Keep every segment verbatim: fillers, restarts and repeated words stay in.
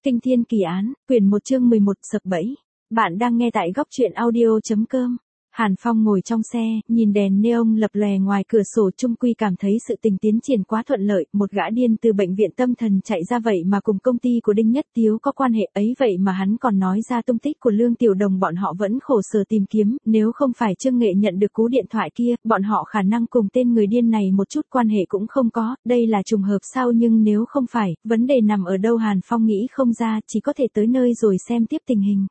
Kinh thiên kỳ án, quyển một chương mười một sập bẫy. Bạn đang nghe tại góc truyện audio.com. Hàn Phong ngồi trong xe, nhìn đèn neon lập lòe ngoài cửa sổ, chung quy cảm thấy sự tình tiến triển quá thuận lợi, một gã điên từ bệnh viện tâm thần chạy ra vậy mà cùng công ty của Đinh Nhất Tiếu có quan hệ ấy, vậy mà hắn còn nói ra tung tích của Lương Tiểu Đồng, bọn họ vẫn khổ sở tìm kiếm, nếu không phải Trương Nghệ nhận được cú điện thoại kia, bọn họ khả năng cùng tên người điên này một chút quan hệ cũng không có, đây là trùng hợp sao? Nhưng nếu không phải, vấn đề nằm ở đâu? Hàn Phong nghĩ không ra, chỉ có thể tới nơi rồi xem tiếp tình hình.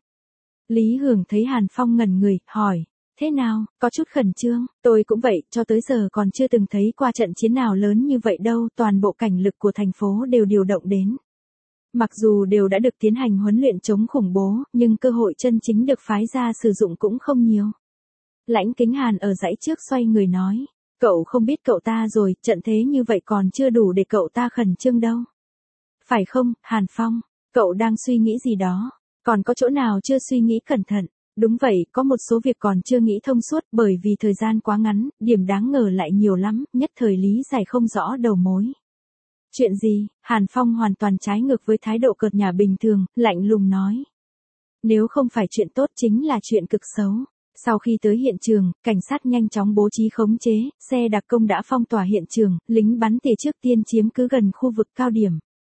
Lý Hưởng thấy Hàn Phong ngẩn người, hỏi. Thế nào, có chút khẩn trương, tôi cũng vậy, cho tới giờ còn chưa từng thấy qua trận chiến nào lớn như vậy đâu, toàn bộ cảnh lực của thành phố đều điều động đến. Mặc dù đều đã được tiến hành huấn luyện chống khủng bố, nhưng cơ hội chân chính được phái ra sử dụng cũng không nhiều. Lãnh Kính Hàn ở dãy trước xoay người nói, cậu không biết cậu ta rồi, trận thế như vậy còn chưa đủ để cậu ta khẩn trương đâu. Phải không, Hàn Phong, cậu đang suy nghĩ gì đó, còn có chỗ nào chưa suy nghĩ cẩn thận? Đúng vậy, có một số việc còn chưa nghĩ thông suốt, bởi vì thời gian quá ngắn, điểm đáng ngờ lại nhiều lắm, nhất thời lý giải không rõ đầu mối. Chuyện gì? Hàn Phong hoàn toàn trái ngược với thái độ cợt nhả bình thường, lạnh lùng nói. Nếu không phải chuyện tốt chính là chuyện cực xấu. Sau khi tới hiện trường, cảnh sát nhanh chóng bố trí khống chế, xe đặc công đã phong tỏa hiện trường, lính bắn tỉa trước tiên chiếm cứ gần khu vực cao điểm.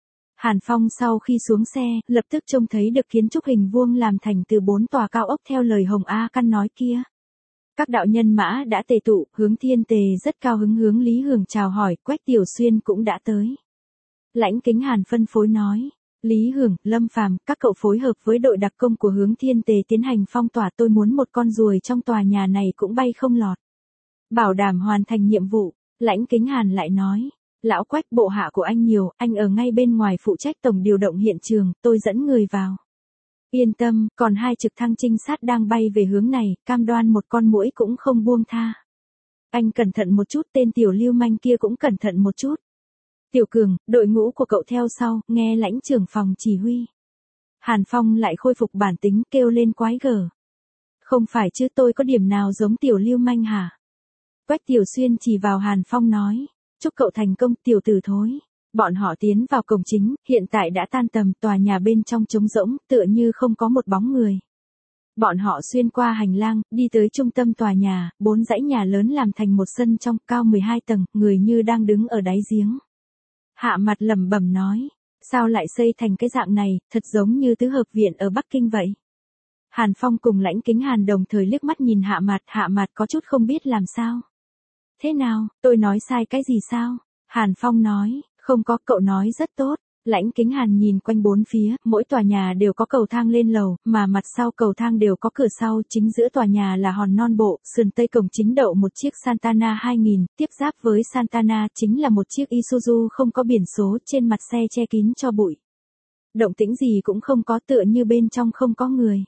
Hàn Phong sau khi xuống xe, lập tức trông thấy được kiến trúc hình vuông làm thành từ bốn tòa cao ốc theo lời Hồng A Căn nói kia. Các đạo nhân mã đã tề tụ, Hướng Thiên Tề rất cao hứng hướng Lý Hưởng chào hỏi, Quách Tiểu Xuyên cũng đã tới. Lãnh Kính Hàn phân phối nói, Lý Hưởng, Lâm Phàm, các cậu phối hợp với đội đặc công của Hướng Thiên Tề tiến hành phong tỏa, tôi muốn một con ruồi trong tòa nhà này cũng bay không lọt. Bảo đảm hoàn thành nhiệm vụ, Lãnh Kính Hàn lại nói. Lão Quách, bộ hạ của anh nhiều, anh ở ngay bên ngoài phụ trách tổng điều động hiện trường, tôi dẫn người vào. Yên tâm, còn hai trực thăng trinh sát đang bay về hướng này, cam đoan một con muỗi cũng không buông tha. Anh cẩn thận một chút, tên tiểu lưu manh kia cũng cẩn thận một chút. Tiểu Cường, đội ngũ của cậu theo sau, nghe lãnh trưởng phòng chỉ huy. Hàn Phong lại khôi phục bản tính, kêu lên quái gở. Không phải chứ, tôi có điểm nào giống tiểu lưu manh hả? Quách Tiểu Xuyên chỉ vào Hàn Phong nói. Chúc cậu thành công, tiểu tử thối. Bọn họ tiến vào cổng chính, hiện tại đã tan tầm, tòa nhà bên trong trống rỗng, tựa như không có một bóng người. Bọn họ xuyên qua hành lang, đi tới trung tâm tòa nhà, bốn dãy nhà lớn làm thành một sân trong, cao mười hai tầng, người như đang đứng ở đáy giếng. Hạ Mặt lẩm bẩm nói, sao lại xây thành cái dạng này, thật giống như tứ hợp viện ở Bắc Kinh vậy. Hàn Phong cùng Lãnh Kính Hàn đồng thời liếc mắt nhìn Hạ Mặt, Hạ Mặt có chút không biết làm sao. Thế nào, tôi nói sai cái gì sao? Hàn Phong nói, không có, cậu nói rất tốt. Lãnh Kính Hàn nhìn quanh bốn phía, mỗi tòa nhà đều có cầu thang lên lầu, mà mặt sau cầu thang đều có cửa sau, chính giữa tòa nhà là hòn non bộ, sườn tây cổng chính đậu một chiếc Santana hai nghìn, tiếp giáp với Santana chính là một chiếc Isuzu không có biển số, trên mặt xe che kín cho bụi. Động tĩnh gì cũng không có, tựa như bên trong không có người.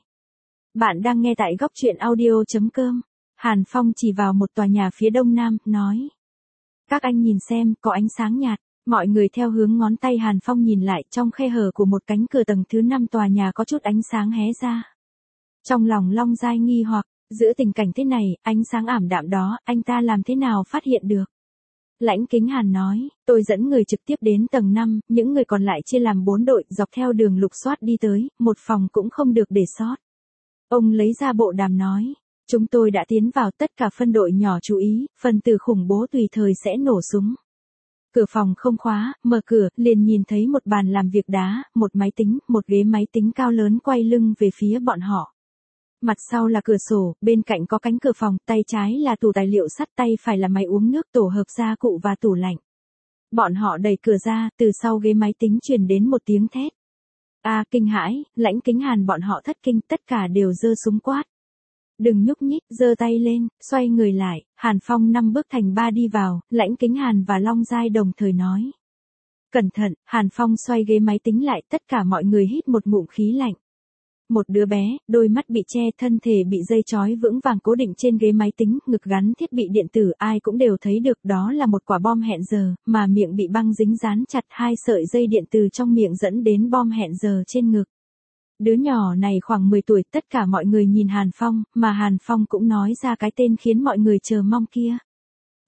Bạn đang nghe tại góc truyện audio.com. Hàn Phong chỉ vào một tòa nhà phía đông nam, nói. Các anh nhìn xem, có ánh sáng nhạt. Mọi người theo hướng ngón tay Hàn Phong nhìn lại, trong khe hở của một cánh cửa tầng thứ năm tòa nhà có chút ánh sáng hé ra. Trong lòng Long Giai nghi hoặc, giữa tình cảnh thế này, ánh sáng ảm đạm đó, anh ta làm thế nào phát hiện được? Lãnh Kính Hàn nói, tôi dẫn người trực tiếp đến tầng năm, những người còn lại chia làm bốn đội, dọc theo đường lục soát đi tới, một phòng cũng không được để sót. Ông lấy ra bộ đàm nói. Chúng tôi đã tiến vào, tất cả phân đội nhỏ chú ý, phần tử khủng bố tùy thời sẽ nổ súng. Cửa phòng không khóa, mở cửa, liền nhìn thấy một bàn làm việc đá, một máy tính, một ghế máy tính cao lớn quay lưng về phía bọn họ. Mặt sau là cửa sổ, bên cạnh có cánh cửa phòng, tay trái là tủ tài liệu sắt, tay phải là máy uống nước, tổ hợp gia cụ và tủ lạnh. Bọn họ đẩy cửa ra, từ sau ghế máy tính truyền đến một tiếng thét. A à, kinh hãi, Lãnh Kính Hàn bọn họ thất kinh, tất cả đều giơ súng quát. Đừng nhúc nhích, giơ tay lên, xoay người lại, Hàn Phong năm bước thành ba đi vào, Lãnh Kính Hàn và Long Giai đồng thời nói. Cẩn thận, Hàn Phong xoay ghế máy tính lại, tất cả mọi người hít một ngụm khí lạnh. Một đứa bé, đôi mắt bị che, thân thể bị dây trói vững vàng cố định trên ghế máy tính, ngực gắn thiết bị điện tử, ai cũng đều thấy được đó là một quả bom hẹn giờ, mà miệng bị băng dính dán chặt, hai sợi dây điện từ trong miệng dẫn đến bom hẹn giờ trên ngực. Đứa nhỏ này khoảng mười tuổi, tất cả mọi người nhìn Hàn Phong, mà Hàn Phong cũng nói ra cái tên khiến mọi người chờ mong kia.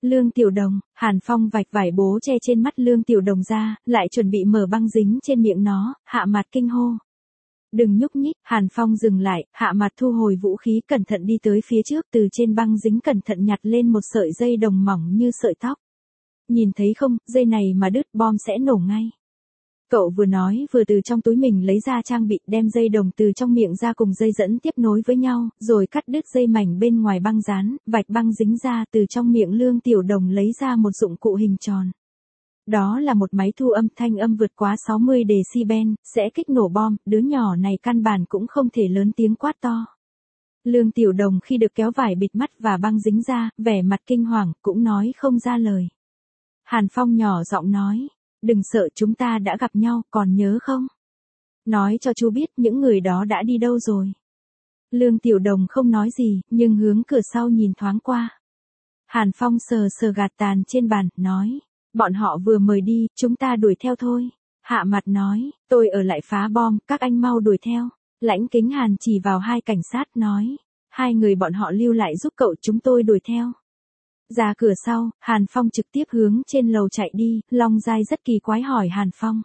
Lương Tiểu Đồng, Hàn Phong vạch vải bố che trên mắt Lương Tiểu Đồng ra, lại chuẩn bị mở băng dính trên miệng nó, Hạ Mạt kinh hô. Đừng nhúc nhích, Hàn Phong dừng lại, Hạ Mạt thu hồi vũ khí cẩn thận đi tới phía trước, từ trên băng dính cẩn thận nhặt lên một sợi dây đồng mỏng như sợi tóc. Nhìn thấy không, dây này mà đứt bom sẽ nổ ngay. Cậu vừa nói vừa từ trong túi mình lấy ra trang bị, đem dây đồng từ trong miệng ra cùng dây dẫn tiếp nối với nhau, rồi cắt đứt dây mảnh bên ngoài băng dán, vạch băng dính ra, từ trong miệng Lương Tiểu Đồng lấy ra một dụng cụ hình tròn. Đó là một máy thu âm, thanh âm vượt quá sáu mươi decibel, sẽ kích nổ bom, đứa nhỏ này căn bản cũng không thể lớn tiếng quát to. Lương Tiểu Đồng khi được kéo vải bịt mắt và băng dính ra, vẻ mặt kinh hoàng, cũng nói không ra lời. Hàn Phong nhỏ giọng nói, đừng sợ, chúng ta đã gặp nhau, còn nhớ không? Nói cho chú biết những người đó đã đi đâu rồi. Lương Tiểu Đồng không nói gì, nhưng hướng cửa sau nhìn thoáng qua. Hàn Phong sờ sờ gạt tàn trên bàn, nói, bọn họ vừa mời đi, chúng ta đuổi theo thôi. Hạ Mặt nói, tôi ở lại phá bom, các anh mau đuổi theo. Lãnh Kính Hàn chỉ vào hai cảnh sát nói, hai người bọn họ lưu lại giúp cậu, chúng tôi đuổi theo. Ra cửa sau, Hàn Phong trực tiếp hướng trên lầu chạy đi, Long Giai rất kỳ quái hỏi Hàn Phong.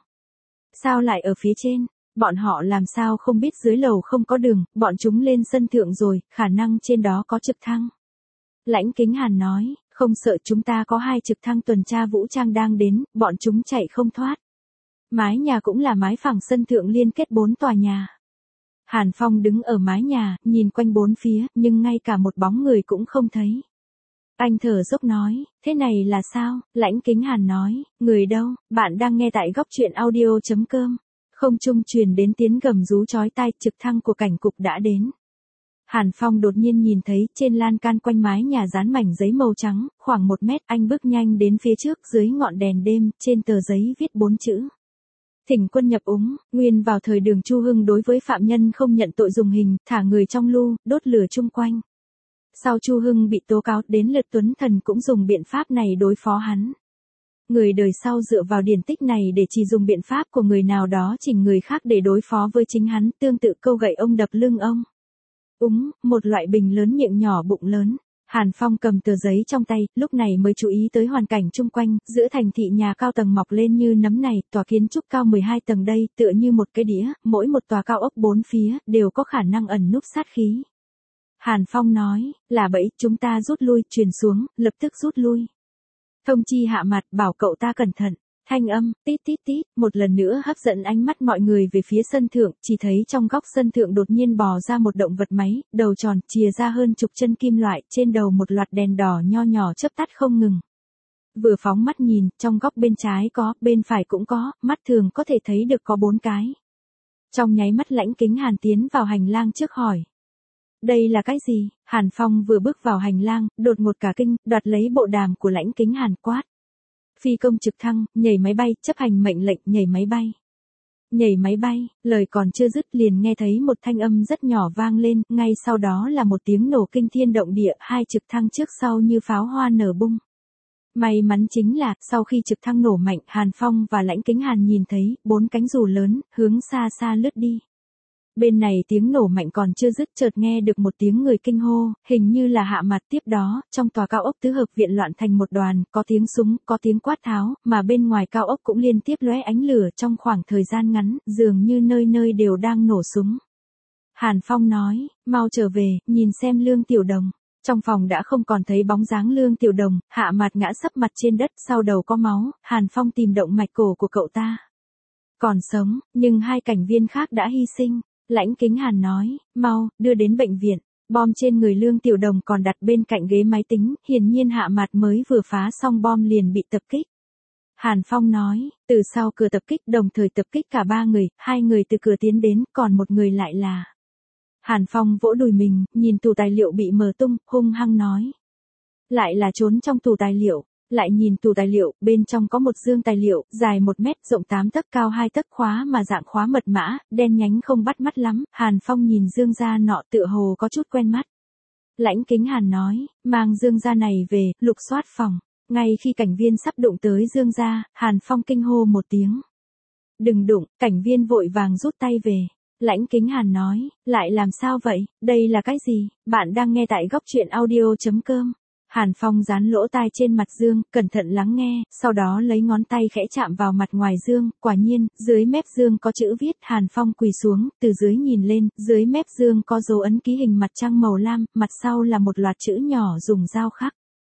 Sao lại ở phía trên? Bọn họ làm sao không biết dưới lầu không có đường, bọn chúng lên sân thượng rồi, khả năng trên đó có trực thăng. Lãnh Kính Hàn nói, không sợ, chúng ta có hai trực thăng tuần tra vũ trang đang đến, bọn chúng chạy không thoát. Mái nhà cũng là mái phẳng sân thượng liên kết bốn tòa nhà. Hàn Phong đứng ở mái nhà, nhìn quanh bốn phía, nhưng ngay cả một bóng người cũng không thấy. Anh thở dốc nói, thế này là sao? Lãnh Kính Hàn nói, người đâu? Bạn đang nghe tại góc truyện audio chấm com. Không trung truyền đến tiếng gầm rú chói tai, trực thăng của cảnh cục đã đến. Hàn Phong đột nhiên nhìn thấy trên lan can quanh mái nhà dán mảnh giấy màu trắng, khoảng một mét, anh bước nhanh đến phía trước, dưới ngọn đèn đêm, trên tờ giấy viết bốn chữ. Thỉnh quân nhập úng, nguyên vào thời Đường Chu Hưng đối với phạm nhân không nhận tội dùng hình, thả người trong lu, đốt lửa chung quanh. Sau Chu Hưng bị tố cáo, đến lượt Tuấn Thần cũng dùng biện pháp này đối phó hắn. Người đời sau dựa vào điển tích này để chỉ dùng biện pháp của người nào đó chỉnh người khác để đối phó với chính hắn, tương tự câu gậy ông đập lưng ông. Úng, một loại bình lớn miệng nhỏ bụng lớn. Hàn Phong cầm tờ giấy trong tay, lúc này mới chú ý tới hoàn cảnh chung quanh, giữa thành thị nhà cao tầng mọc lên như nấm này, tòa kiến trúc cao mười hai tầng đây, tựa như một cái đĩa, mỗi một tòa cao ốc bốn phía, đều có khả năng ẩn núp sát khí. Hàn Phong nói, là bẫy, chúng ta rút lui, truyền xuống, lập tức rút lui. Thông chi Hạ Mặt, bảo cậu ta cẩn thận. Thanh âm, tít tít tít, một lần nữa hấp dẫn ánh mắt mọi người về phía sân thượng, chỉ thấy trong góc sân thượng đột nhiên bò ra một động vật máy, đầu tròn, chìa ra hơn chục chân kim loại, trên đầu một loạt đèn đỏ nho nhỏ chớp tắt không ngừng. Vừa phóng mắt nhìn, trong góc bên trái có, bên phải cũng có, mắt thường có thể thấy được có bốn cái. Trong nháy mắt Lãnh Kính Hàn tiến vào hành lang trước hỏi. Đây là cái gì? Hàn Phong vừa bước vào hành lang, đột ngột cả kinh, đoạt lấy bộ đàm của Lãnh Kính Hàn quát. Phi công trực thăng, nhảy máy bay, chấp hành mệnh lệnh, nhảy máy bay. Nhảy máy bay, lời còn chưa dứt liền nghe thấy một thanh âm rất nhỏ vang lên, ngay sau đó là một tiếng nổ kinh thiên động địa, hai trực thăng trước sau như pháo hoa nở bung. May mắn chính là, sau khi trực thăng nổ mạnh, Hàn Phong và Lãnh Kính Hàn nhìn thấy, bốn cánh dù lớn, hướng xa xa lướt đi. Bên này tiếng nổ mạnh còn chưa dứt, chợt nghe được một tiếng người kinh hô, hình như là Hạ Mặt. Tiếp đó, trong tòa cao ốc tứ hợp viện loạn thành một đoàn, có tiếng súng, có tiếng quát tháo, mà bên ngoài cao ốc cũng liên tiếp lóe ánh lửa trong khoảng thời gian ngắn, dường như nơi nơi đều đang nổ súng. Hàn Phong nói, mau trở về, nhìn xem Lương Tiểu Đồng. Trong phòng đã không còn thấy bóng dáng Lương Tiểu Đồng, Hạ Mặt ngã sấp mặt trên đất, sau đầu có máu, Hàn Phong tìm động mạch cổ của cậu ta. Còn sống, nhưng hai cảnh viên khác đã hy sinh. Lãnh Kính Hàn nói, mau, đưa đến bệnh viện. Bom trên người Lương Tiểu Đồng còn đặt bên cạnh ghế máy tính, hiển nhiên Hạ Mặt mới vừa phá xong bom liền bị tập kích. Hàn Phong nói, từ sau cửa tập kích đồng thời tập kích cả ba người, hai người từ cửa tiến đến, còn một người lại là. Hàn Phong vỗ đùi mình, nhìn tủ tài liệu bị mở tung, hung hăng nói. Lại là trốn trong tủ tài liệu. Lại nhìn tủ tài liệu, bên trong có một dương tài liệu, dài một mét, rộng tám tấc, cao hai tấc, khóa mà dạng khóa mật mã, đen nhánh không bắt mắt lắm. Hàn Phong nhìn dương gia nọ tựa hồ có chút quen mắt. Lãnh Kính Hàn nói, mang dương gia này về, lục soát phòng. Ngay khi cảnh viên sắp đụng tới dương gia, Hàn Phong kinh hô một tiếng. Đừng đụng, cảnh viên vội vàng rút tay về. Lãnh Kính Hàn nói, lại làm sao vậy, đây là cái gì? Bạn đang nghe tại góc truyện audio chấm com. Hàn Phong dán lỗ tai trên mặt Dương, cẩn thận lắng nghe, sau đó lấy ngón tay khẽ chạm vào mặt ngoài Dương, quả nhiên, dưới mép Dương có chữ viết. Hàn Phong quỳ xuống, từ dưới nhìn lên, dưới mép Dương có dấu ấn ký hình mặt trăng màu lam, mặt sau là một loạt chữ nhỏ dùng dao khắc.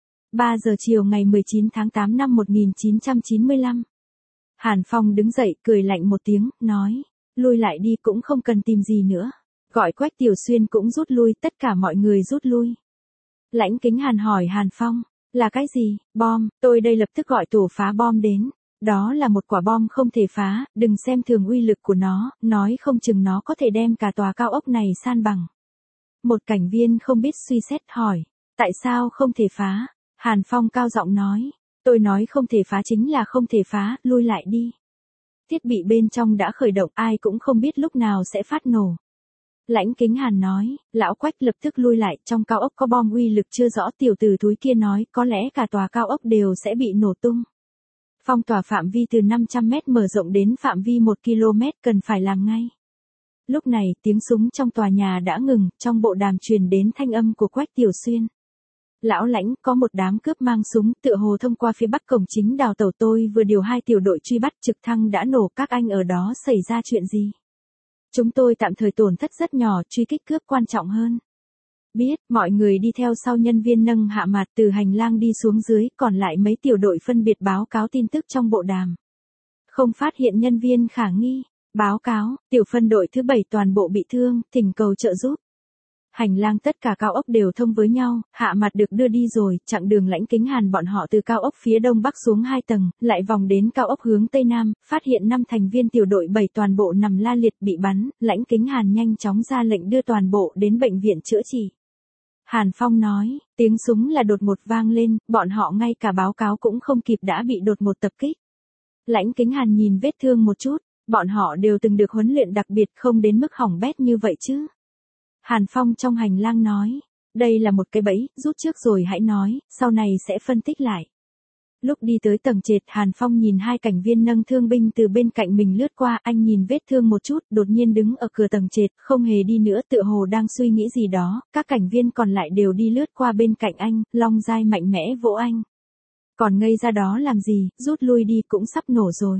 ba giờ chiều ngày mười chín tháng tám năm một nghìn chín trăm chín mươi lăm. Hàn Phong đứng dậy, cười lạnh một tiếng, nói, lui lại đi, cũng không cần tìm gì nữa. Gọi Quách Tiểu Xuyên cũng rút lui, tất cả mọi người rút lui. Lãnh Kính Hàn hỏi Hàn Phong, là cái gì? Bom, tôi đây lập tức gọi tổ phá bom đến. Đó là một quả bom không thể phá, đừng xem thường uy lực của nó, nói không chừng nó có thể đem cả tòa cao ốc này san bằng. Một cảnh viên không biết suy xét hỏi, tại sao không thể phá? Hàn Phong cao giọng nói, tôi nói không thể phá chính là không thể phá, lui lại đi. Thiết bị bên trong đã khởi động, ai cũng không biết lúc nào sẽ phát nổ. Lãnh Kính Hàn nói, lão Quách lập tức lui lại, trong cao ốc có bom, uy lực chưa rõ. Tiểu tử thúi kia nói, có lẽ cả tòa cao ốc đều sẽ bị nổ tung. Phong tỏa phạm vi từ năm trăm mét mở rộng đến phạm vi một ki lô mét, cần phải làm ngay. Lúc này, tiếng súng trong tòa nhà đã ngừng, trong bộ đàm truyền đến thanh âm của Quách Tiểu Xuyên. Lão Lãnh, có một đám cướp mang súng, tựa hồ thông qua phía bắc cổng chính đào tẩu, tôi vừa điều hai tiểu đội truy bắt, trực thăng đã nổ, các anh ở đó xảy ra chuyện gì? Chúng tôi tạm thời tổn thất rất nhỏ, truy kích cướp quan trọng hơn. Biết, mọi người đi theo sau nhân viên nâng hạ mạt từ hành lang đi xuống dưới, còn lại mấy tiểu đội phân biệt báo cáo tin tức trong bộ đàm. Không phát hiện nhân viên khả nghi. Báo cáo, tiểu phân đội thứ bảy toàn bộ bị thương, thỉnh cầu trợ giúp. Hành lang tất cả cao ốc đều thông với nhau, hạ mặt được đưa đi rồi, chặng đường Lãnh Kính Hàn bọn họ từ cao ốc phía đông bắc xuống hai tầng, lại vòng đến cao ốc hướng tây nam, phát hiện năm thành viên tiểu đội bảy toàn bộ nằm la liệt bị bắn, Lãnh Kính Hàn nhanh chóng ra lệnh đưa toàn bộ đến bệnh viện chữa trị. Hàn Phong nói, tiếng súng là đột ngột vang lên, bọn họ ngay cả báo cáo cũng không kịp đã bị đột ngột tập kích. Lãnh Kính Hàn nhìn vết thương một chút, bọn họ đều từng được huấn luyện đặc biệt, không đến mức hỏng bét như vậy chứ. Hàn Phong trong hành lang nói, đây là một cái bẫy, rút trước rồi hãy nói, sau này sẽ phân tích lại. Lúc đi tới tầng trệt, Hàn Phong nhìn hai cảnh viên nâng thương binh từ bên cạnh mình lướt qua, anh nhìn vết thương một chút, đột nhiên đứng ở cửa tầng trệt, không hề đi nữa, tựa hồ đang suy nghĩ gì đó, các cảnh viên còn lại đều đi lướt qua bên cạnh anh, Long Giai mạnh mẽ vỗ anh. Còn ngây ra đó làm gì, rút lui đi, cũng sắp nổ rồi.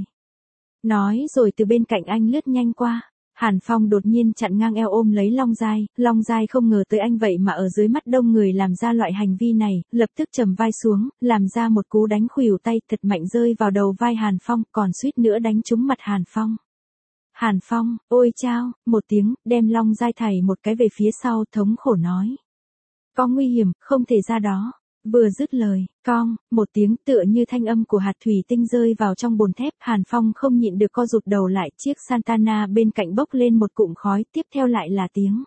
Nói rồi từ bên cạnh anh lướt nhanh qua. Hàn Phong đột nhiên chặn ngang eo ôm lấy Long Giai, Long Giai không ngờ tới anh vậy mà ở dưới mắt đông người làm ra loại hành vi này, lập tức trầm vai xuống, làm ra một cú đánh khuỷu tay thật mạnh rơi vào đầu vai Hàn Phong, còn suýt nữa đánh trúng mặt Hàn Phong. Hàn Phong, ôi chao, một tiếng, đem Long Giai thảy một cái về phía sau, thống khổ nói. Có nguy hiểm, không thể ra đó. Vừa dứt lời, cong, một tiếng tựa như thanh âm của hạt thủy tinh rơi vào trong bồn thép, Hàn Phong không nhịn được co rụt đầu lại, chiếc Santana bên cạnh bốc lên một cụm khói, tiếp theo lại là tiếng.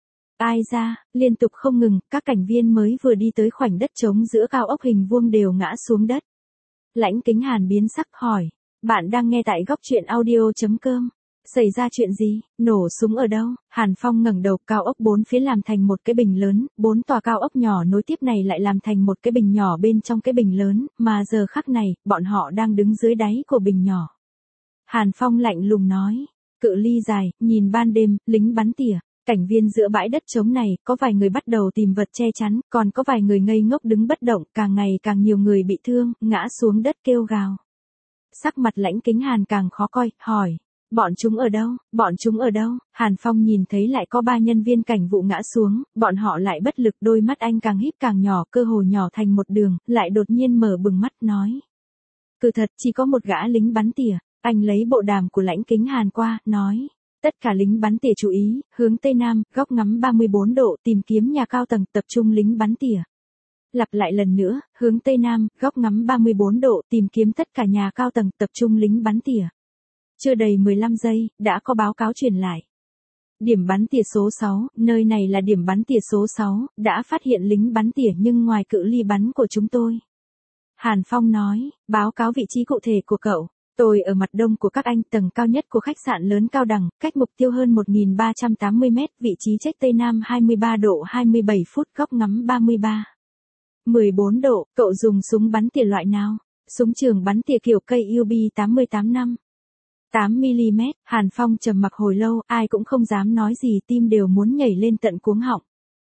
Ai ra, liên tục không ngừng, các cảnh viên mới vừa đi tới khoảnh đất trống giữa cao ốc hình vuông đều ngã xuống đất. Lãnh Kính Hàn biến sắc hỏi, bạn đang nghe tại góc truyện audio chấm com. Xảy ra chuyện gì, nổ súng ở đâu? Hàn Phong ngẩng đầu, cao ốc bốn phía làm thành một cái bình lớn, bốn tòa cao ốc nhỏ nối tiếp này lại làm thành một cái bình nhỏ bên trong cái bình lớn, mà giờ khắc này, bọn họ đang đứng dưới đáy của bình nhỏ. Hàn Phong lạnh lùng nói, cự ly dài, nhìn ban đêm, lính bắn tỉa, cảnh viên giữa bãi đất trống này, có vài người bắt đầu tìm vật che chắn, còn có vài người ngây ngốc đứng bất động, càng ngày càng nhiều người bị thương, ngã xuống đất kêu gào. Sắc mặt Lãnh Kính Hàn càng khó coi, hỏi. Bọn chúng ở đâu, bọn chúng ở đâu? Hàn Phong nhìn thấy lại có ba nhân viên cảnh vụ ngã xuống, bọn họ lại bất lực, đôi mắt anh càng híp càng nhỏ, cơ hồ nhỏ thành một đường, lại đột nhiên mở bừng mắt nói. Cứ thật, chỉ có một gã lính bắn tỉa, anh lấy bộ đàm của Lãnh Kính Hàn qua, nói. Tất cả lính bắn tỉa chú ý, hướng Tây Nam, góc ngắm ba mươi bốn độ, tìm kiếm nhà cao tầng, tập trung lính bắn tỉa. Lặp lại lần nữa, hướng Tây Nam, góc ngắm ba mươi bốn độ, tìm kiếm tất cả nhà cao tầng, tập trung lính bắn tỉa. Chưa đầy mười lăm giây, đã có báo cáo truyền lại. Điểm bắn tỉa số sáu, nơi này là điểm bắn tỉa số sáu, đã phát hiện lính bắn tỉa nhưng ngoài cự ly bắn của chúng tôi. Hàn Phong nói, báo cáo vị trí cụ thể của cậu. Tôi ở mặt đông của các anh, tầng cao nhất của khách sạn lớn Cao Đẳng, cách mục tiêu hơn một nghìn ba trăm tám mươi mét, vị trí trách Tây Nam hai mươi ba độ hai mươi bảy phút, góc ngắm ba mươi ba. mười bốn độ, cậu dùng súng bắn tỉa loại nào? Súng trường bắn tỉa kiểu cây U B tám mươi tám năm. tám mi li mét, Hàn Phong trầm mặc hồi lâu, ai cũng không dám nói gì, tim đều muốn nhảy lên tận cuống họng.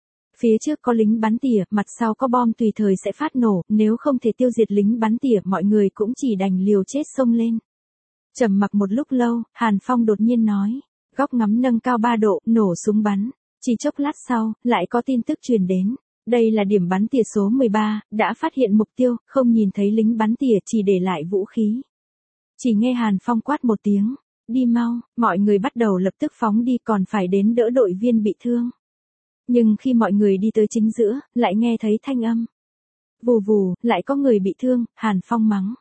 Phía trước có lính bắn tỉa, mặt sau có bom tùy thời sẽ phát nổ, nếu không thể tiêu diệt lính bắn tỉa mọi người cũng chỉ đành liều chết xông lên. Trầm mặc một lúc lâu, Hàn Phong đột nhiên nói, góc ngắm nâng cao ba độ, nổ súng bắn. Chỉ chốc lát sau, lại có tin tức truyền đến. Đây là điểm bắn tỉa số mười ba, đã phát hiện mục tiêu, không nhìn thấy lính bắn tỉa, chỉ để lại vũ khí. Chỉ nghe Hàn Phong quát một tiếng, đi mau, mọi người bắt đầu lập tức phóng đi, còn phải đến đỡ đội viên bị thương. Nhưng khi mọi người đi tới chính giữa, lại nghe thấy thanh âm. Vù vù, lại có người bị thương, Hàn Phong mắng.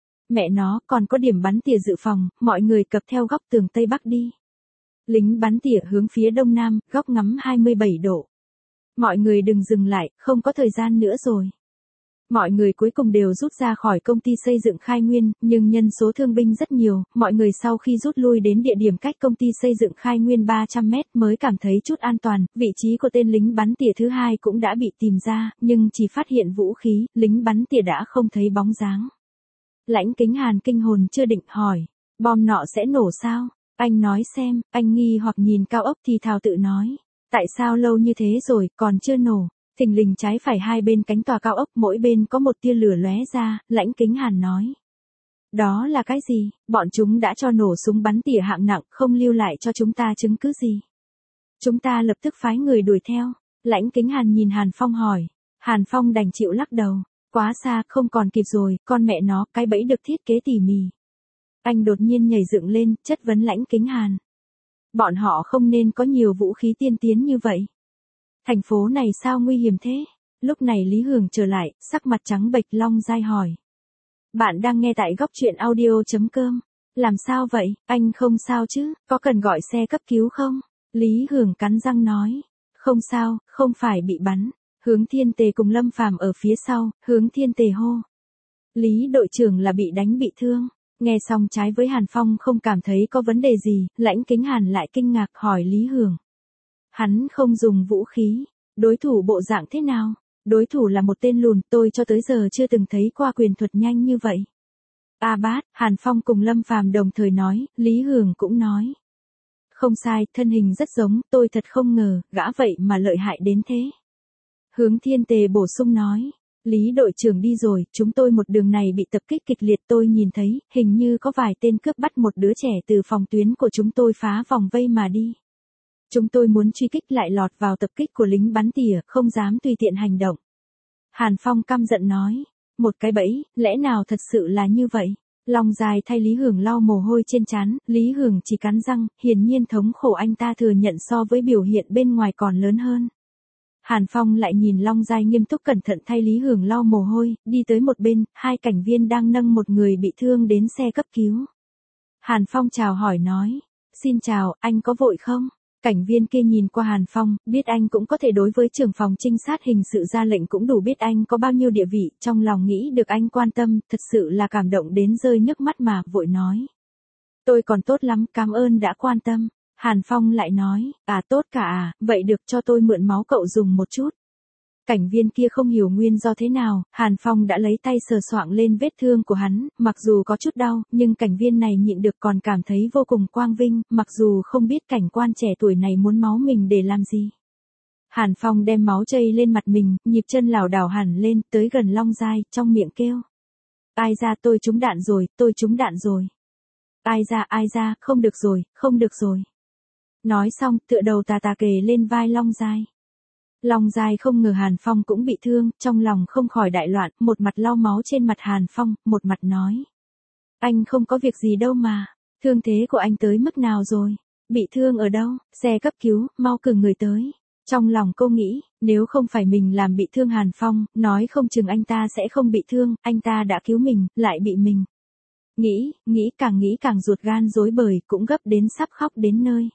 Mẹ nó, còn có điểm bắn tỉa dự phòng, mọi người cập theo góc tường Tây Bắc đi. Lính bắn tỉa hướng phía Đông Nam, góc ngắm hai mươi bảy độ. Mọi người đừng dừng lại, không có thời gian nữa rồi. Mọi người cuối cùng đều rút ra khỏi công ty xây dựng Khai Nguyên, nhưng nhân số thương binh rất nhiều, mọi người sau khi rút lui đến địa điểm cách công ty xây dựng Khai Nguyên ba trăm mét mới cảm thấy chút an toàn, vị trí của tên lính bắn tỉa thứ hai cũng đã bị tìm ra, nhưng chỉ phát hiện vũ khí, lính bắn tỉa đã không thấy bóng dáng. Lãnh Kính Hàn kinh hồn chưa định hỏi, bom nọ sẽ nổ sao? Anh nói xem, anh nghi hoặc nhìn cao ốc thì thào tự nói, tại sao lâu như thế rồi, còn chưa nổ? Thình lình trái phải hai bên cánh tòa cao ốc, mỗi bên có một tia lửa lóe ra, Lãnh Kính Hàn nói. Đó là cái gì? Bọn chúng đã cho nổ súng bắn tỉa hạng nặng, không lưu lại cho chúng ta chứng cứ gì. Chúng ta lập tức phái người đuổi theo. Lãnh Kính Hàn nhìn Hàn Phong hỏi. Hàn Phong đành chịu lắc đầu. Quá xa, không còn kịp rồi, con mẹ nó, cái bẫy được thiết kế tỉ mỉ. Anh đột nhiên nhảy dựng lên, chất vấn Lãnh Kính Hàn. Bọn họ không nên có nhiều vũ khí tiên tiến như vậy. Thành phố này sao nguy hiểm thế? Lúc này Lý Hưởng trở lại, sắc mặt trắng bệch, Long Giai hỏi. Bạn đang nghe tại góc truyện audio.com. Làm sao vậy, anh không sao chứ, có cần gọi xe cấp cứu không? Lý Hưởng cắn răng nói. Không sao, không phải bị bắn. Hướng Thiên Tề cùng Lâm Phàm ở phía sau, Hướng Thiên Tề hô. Lý đội trưởng là bị đánh bị thương. Nghe xong trái với Hàn Phong không cảm thấy có vấn đề gì, Lãnh Kính Hàn lại kinh ngạc hỏi Lý Hưởng. Hắn không dùng vũ khí, đối thủ bộ dạng thế nào? Đối thủ là một tên lùn, tôi cho tới giờ chưa từng thấy qua quyền thuật nhanh như vậy. A Bát, Hàn Phong cùng Lâm Phàm đồng thời nói, Lý Hưởng cũng nói. Không sai, thân hình rất giống, tôi thật không ngờ, gã vậy mà lợi hại đến thế. Hướng Thiên Tề bổ sung nói, Lý đội trưởng đi rồi, chúng tôi một đường này bị tập kích kịch liệt, tôi nhìn thấy, hình như có vài tên cướp bắt một đứa trẻ từ phòng tuyến của chúng tôi phá vòng vây mà đi. Chúng tôi muốn truy kích lại lọt vào tập kích của lính bắn tỉa, không dám tùy tiện hành động. Hàn Phong căm giận nói, một cái bẫy, lẽ nào thật sự là như vậy? Long Dài thay Lý Hưởng lau mồ hôi trên trán, Lý Hưởng chỉ cắn răng, hiển nhiên thống khổ anh ta thừa nhận so với biểu hiện bên ngoài còn lớn hơn. Hàn Phong lại nhìn Long Giai nghiêm túc cẩn thận thay Lý Hưởng lau mồ hôi, đi tới một bên, hai cảnh viên đang nâng một người bị thương đến xe cấp cứu. Hàn Phong chào hỏi nói, xin chào, anh có vội không? Cảnh viên kia nhìn qua Hàn Phong, biết anh cũng có thể đối với trưởng phòng trinh sát hình sự ra lệnh cũng đủ biết anh có bao nhiêu địa vị, trong lòng nghĩ được anh quan tâm, thật sự là cảm động đến rơi nước mắt mà, vội nói. Tôi còn tốt lắm, cảm ơn đã quan tâm. Hàn Phong lại nói, à tốt cả à, vậy được cho tôi mượn máu cậu dùng một chút. Cảnh viên kia không hiểu nguyên do thế nào, Hàn Phong đã lấy tay sờ soạng lên vết thương của hắn, mặc dù có chút đau, nhưng cảnh viên này nhịn được còn cảm thấy vô cùng quang vinh, mặc dù không biết cảnh quan trẻ tuổi này muốn máu mình để làm gì. Hàn Phong đem máu chây lên mặt mình, nhịp chân lảo đảo hẳn lên, tới gần Long Giai, trong miệng kêu. Ai ra, tôi trúng đạn rồi, tôi trúng đạn rồi. Ai ra, ai ra, không được rồi, không được rồi. Nói xong, tựa đầu tà tà kề lên vai Long Giai. Long Giai không ngờ Hàn Phong cũng bị thương, trong lòng không khỏi đại loạn, một mặt lau máu trên mặt Hàn Phong, một mặt nói. Anh không có việc gì đâu mà, thương thế của anh tới mức nào rồi? Bị thương ở đâu? Xe cấp cứu, mau cử người tới. Trong lòng cô nghĩ, nếu không phải mình làm bị thương Hàn Phong, nói không chừng anh ta sẽ không bị thương, anh ta đã cứu mình, lại bị mình. Nghĩ, nghĩ càng nghĩ càng ruột gan rối bời, cũng gấp đến sắp khóc đến nơi.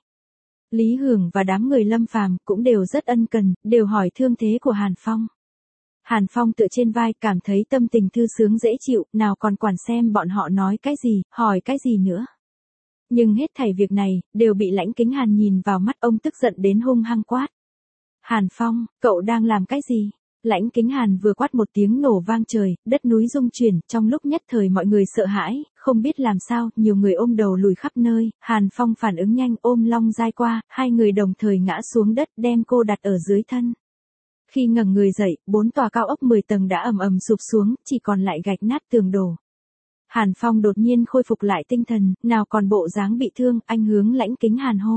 Lý Hưởng và đám người Lâm Phàm cũng đều rất ân cần, đều hỏi thương thế của Hàn Phong. Hàn Phong tựa trên vai cảm thấy tâm tình thư sướng dễ chịu, nào còn quản xem bọn họ nói cái gì, hỏi cái gì nữa. Nhưng hết thảy việc này, đều bị Lãnh Kính Hàn nhìn vào mắt, ông tức giận đến hung hăng quát. Hàn Phong, cậu đang làm cái gì? Lãnh Kính Hàn vừa quát một tiếng nổ vang trời, đất núi rung chuyển, trong lúc nhất thời mọi người sợ hãi, không biết làm sao, nhiều người ôm đầu lùi khắp nơi, Hàn Phong phản ứng nhanh ôm Long Giai qua, hai người đồng thời ngã xuống đất đem cô đặt ở dưới thân. Khi ngẩng người dậy, bốn tòa cao ốc mười tầng đã ầm ầm sụp xuống, chỉ còn lại gạch nát tường đổ. Hàn Phong đột nhiên khôi phục lại tinh thần, nào còn bộ dáng bị thương, anh hướng Lãnh Kính Hàn hô.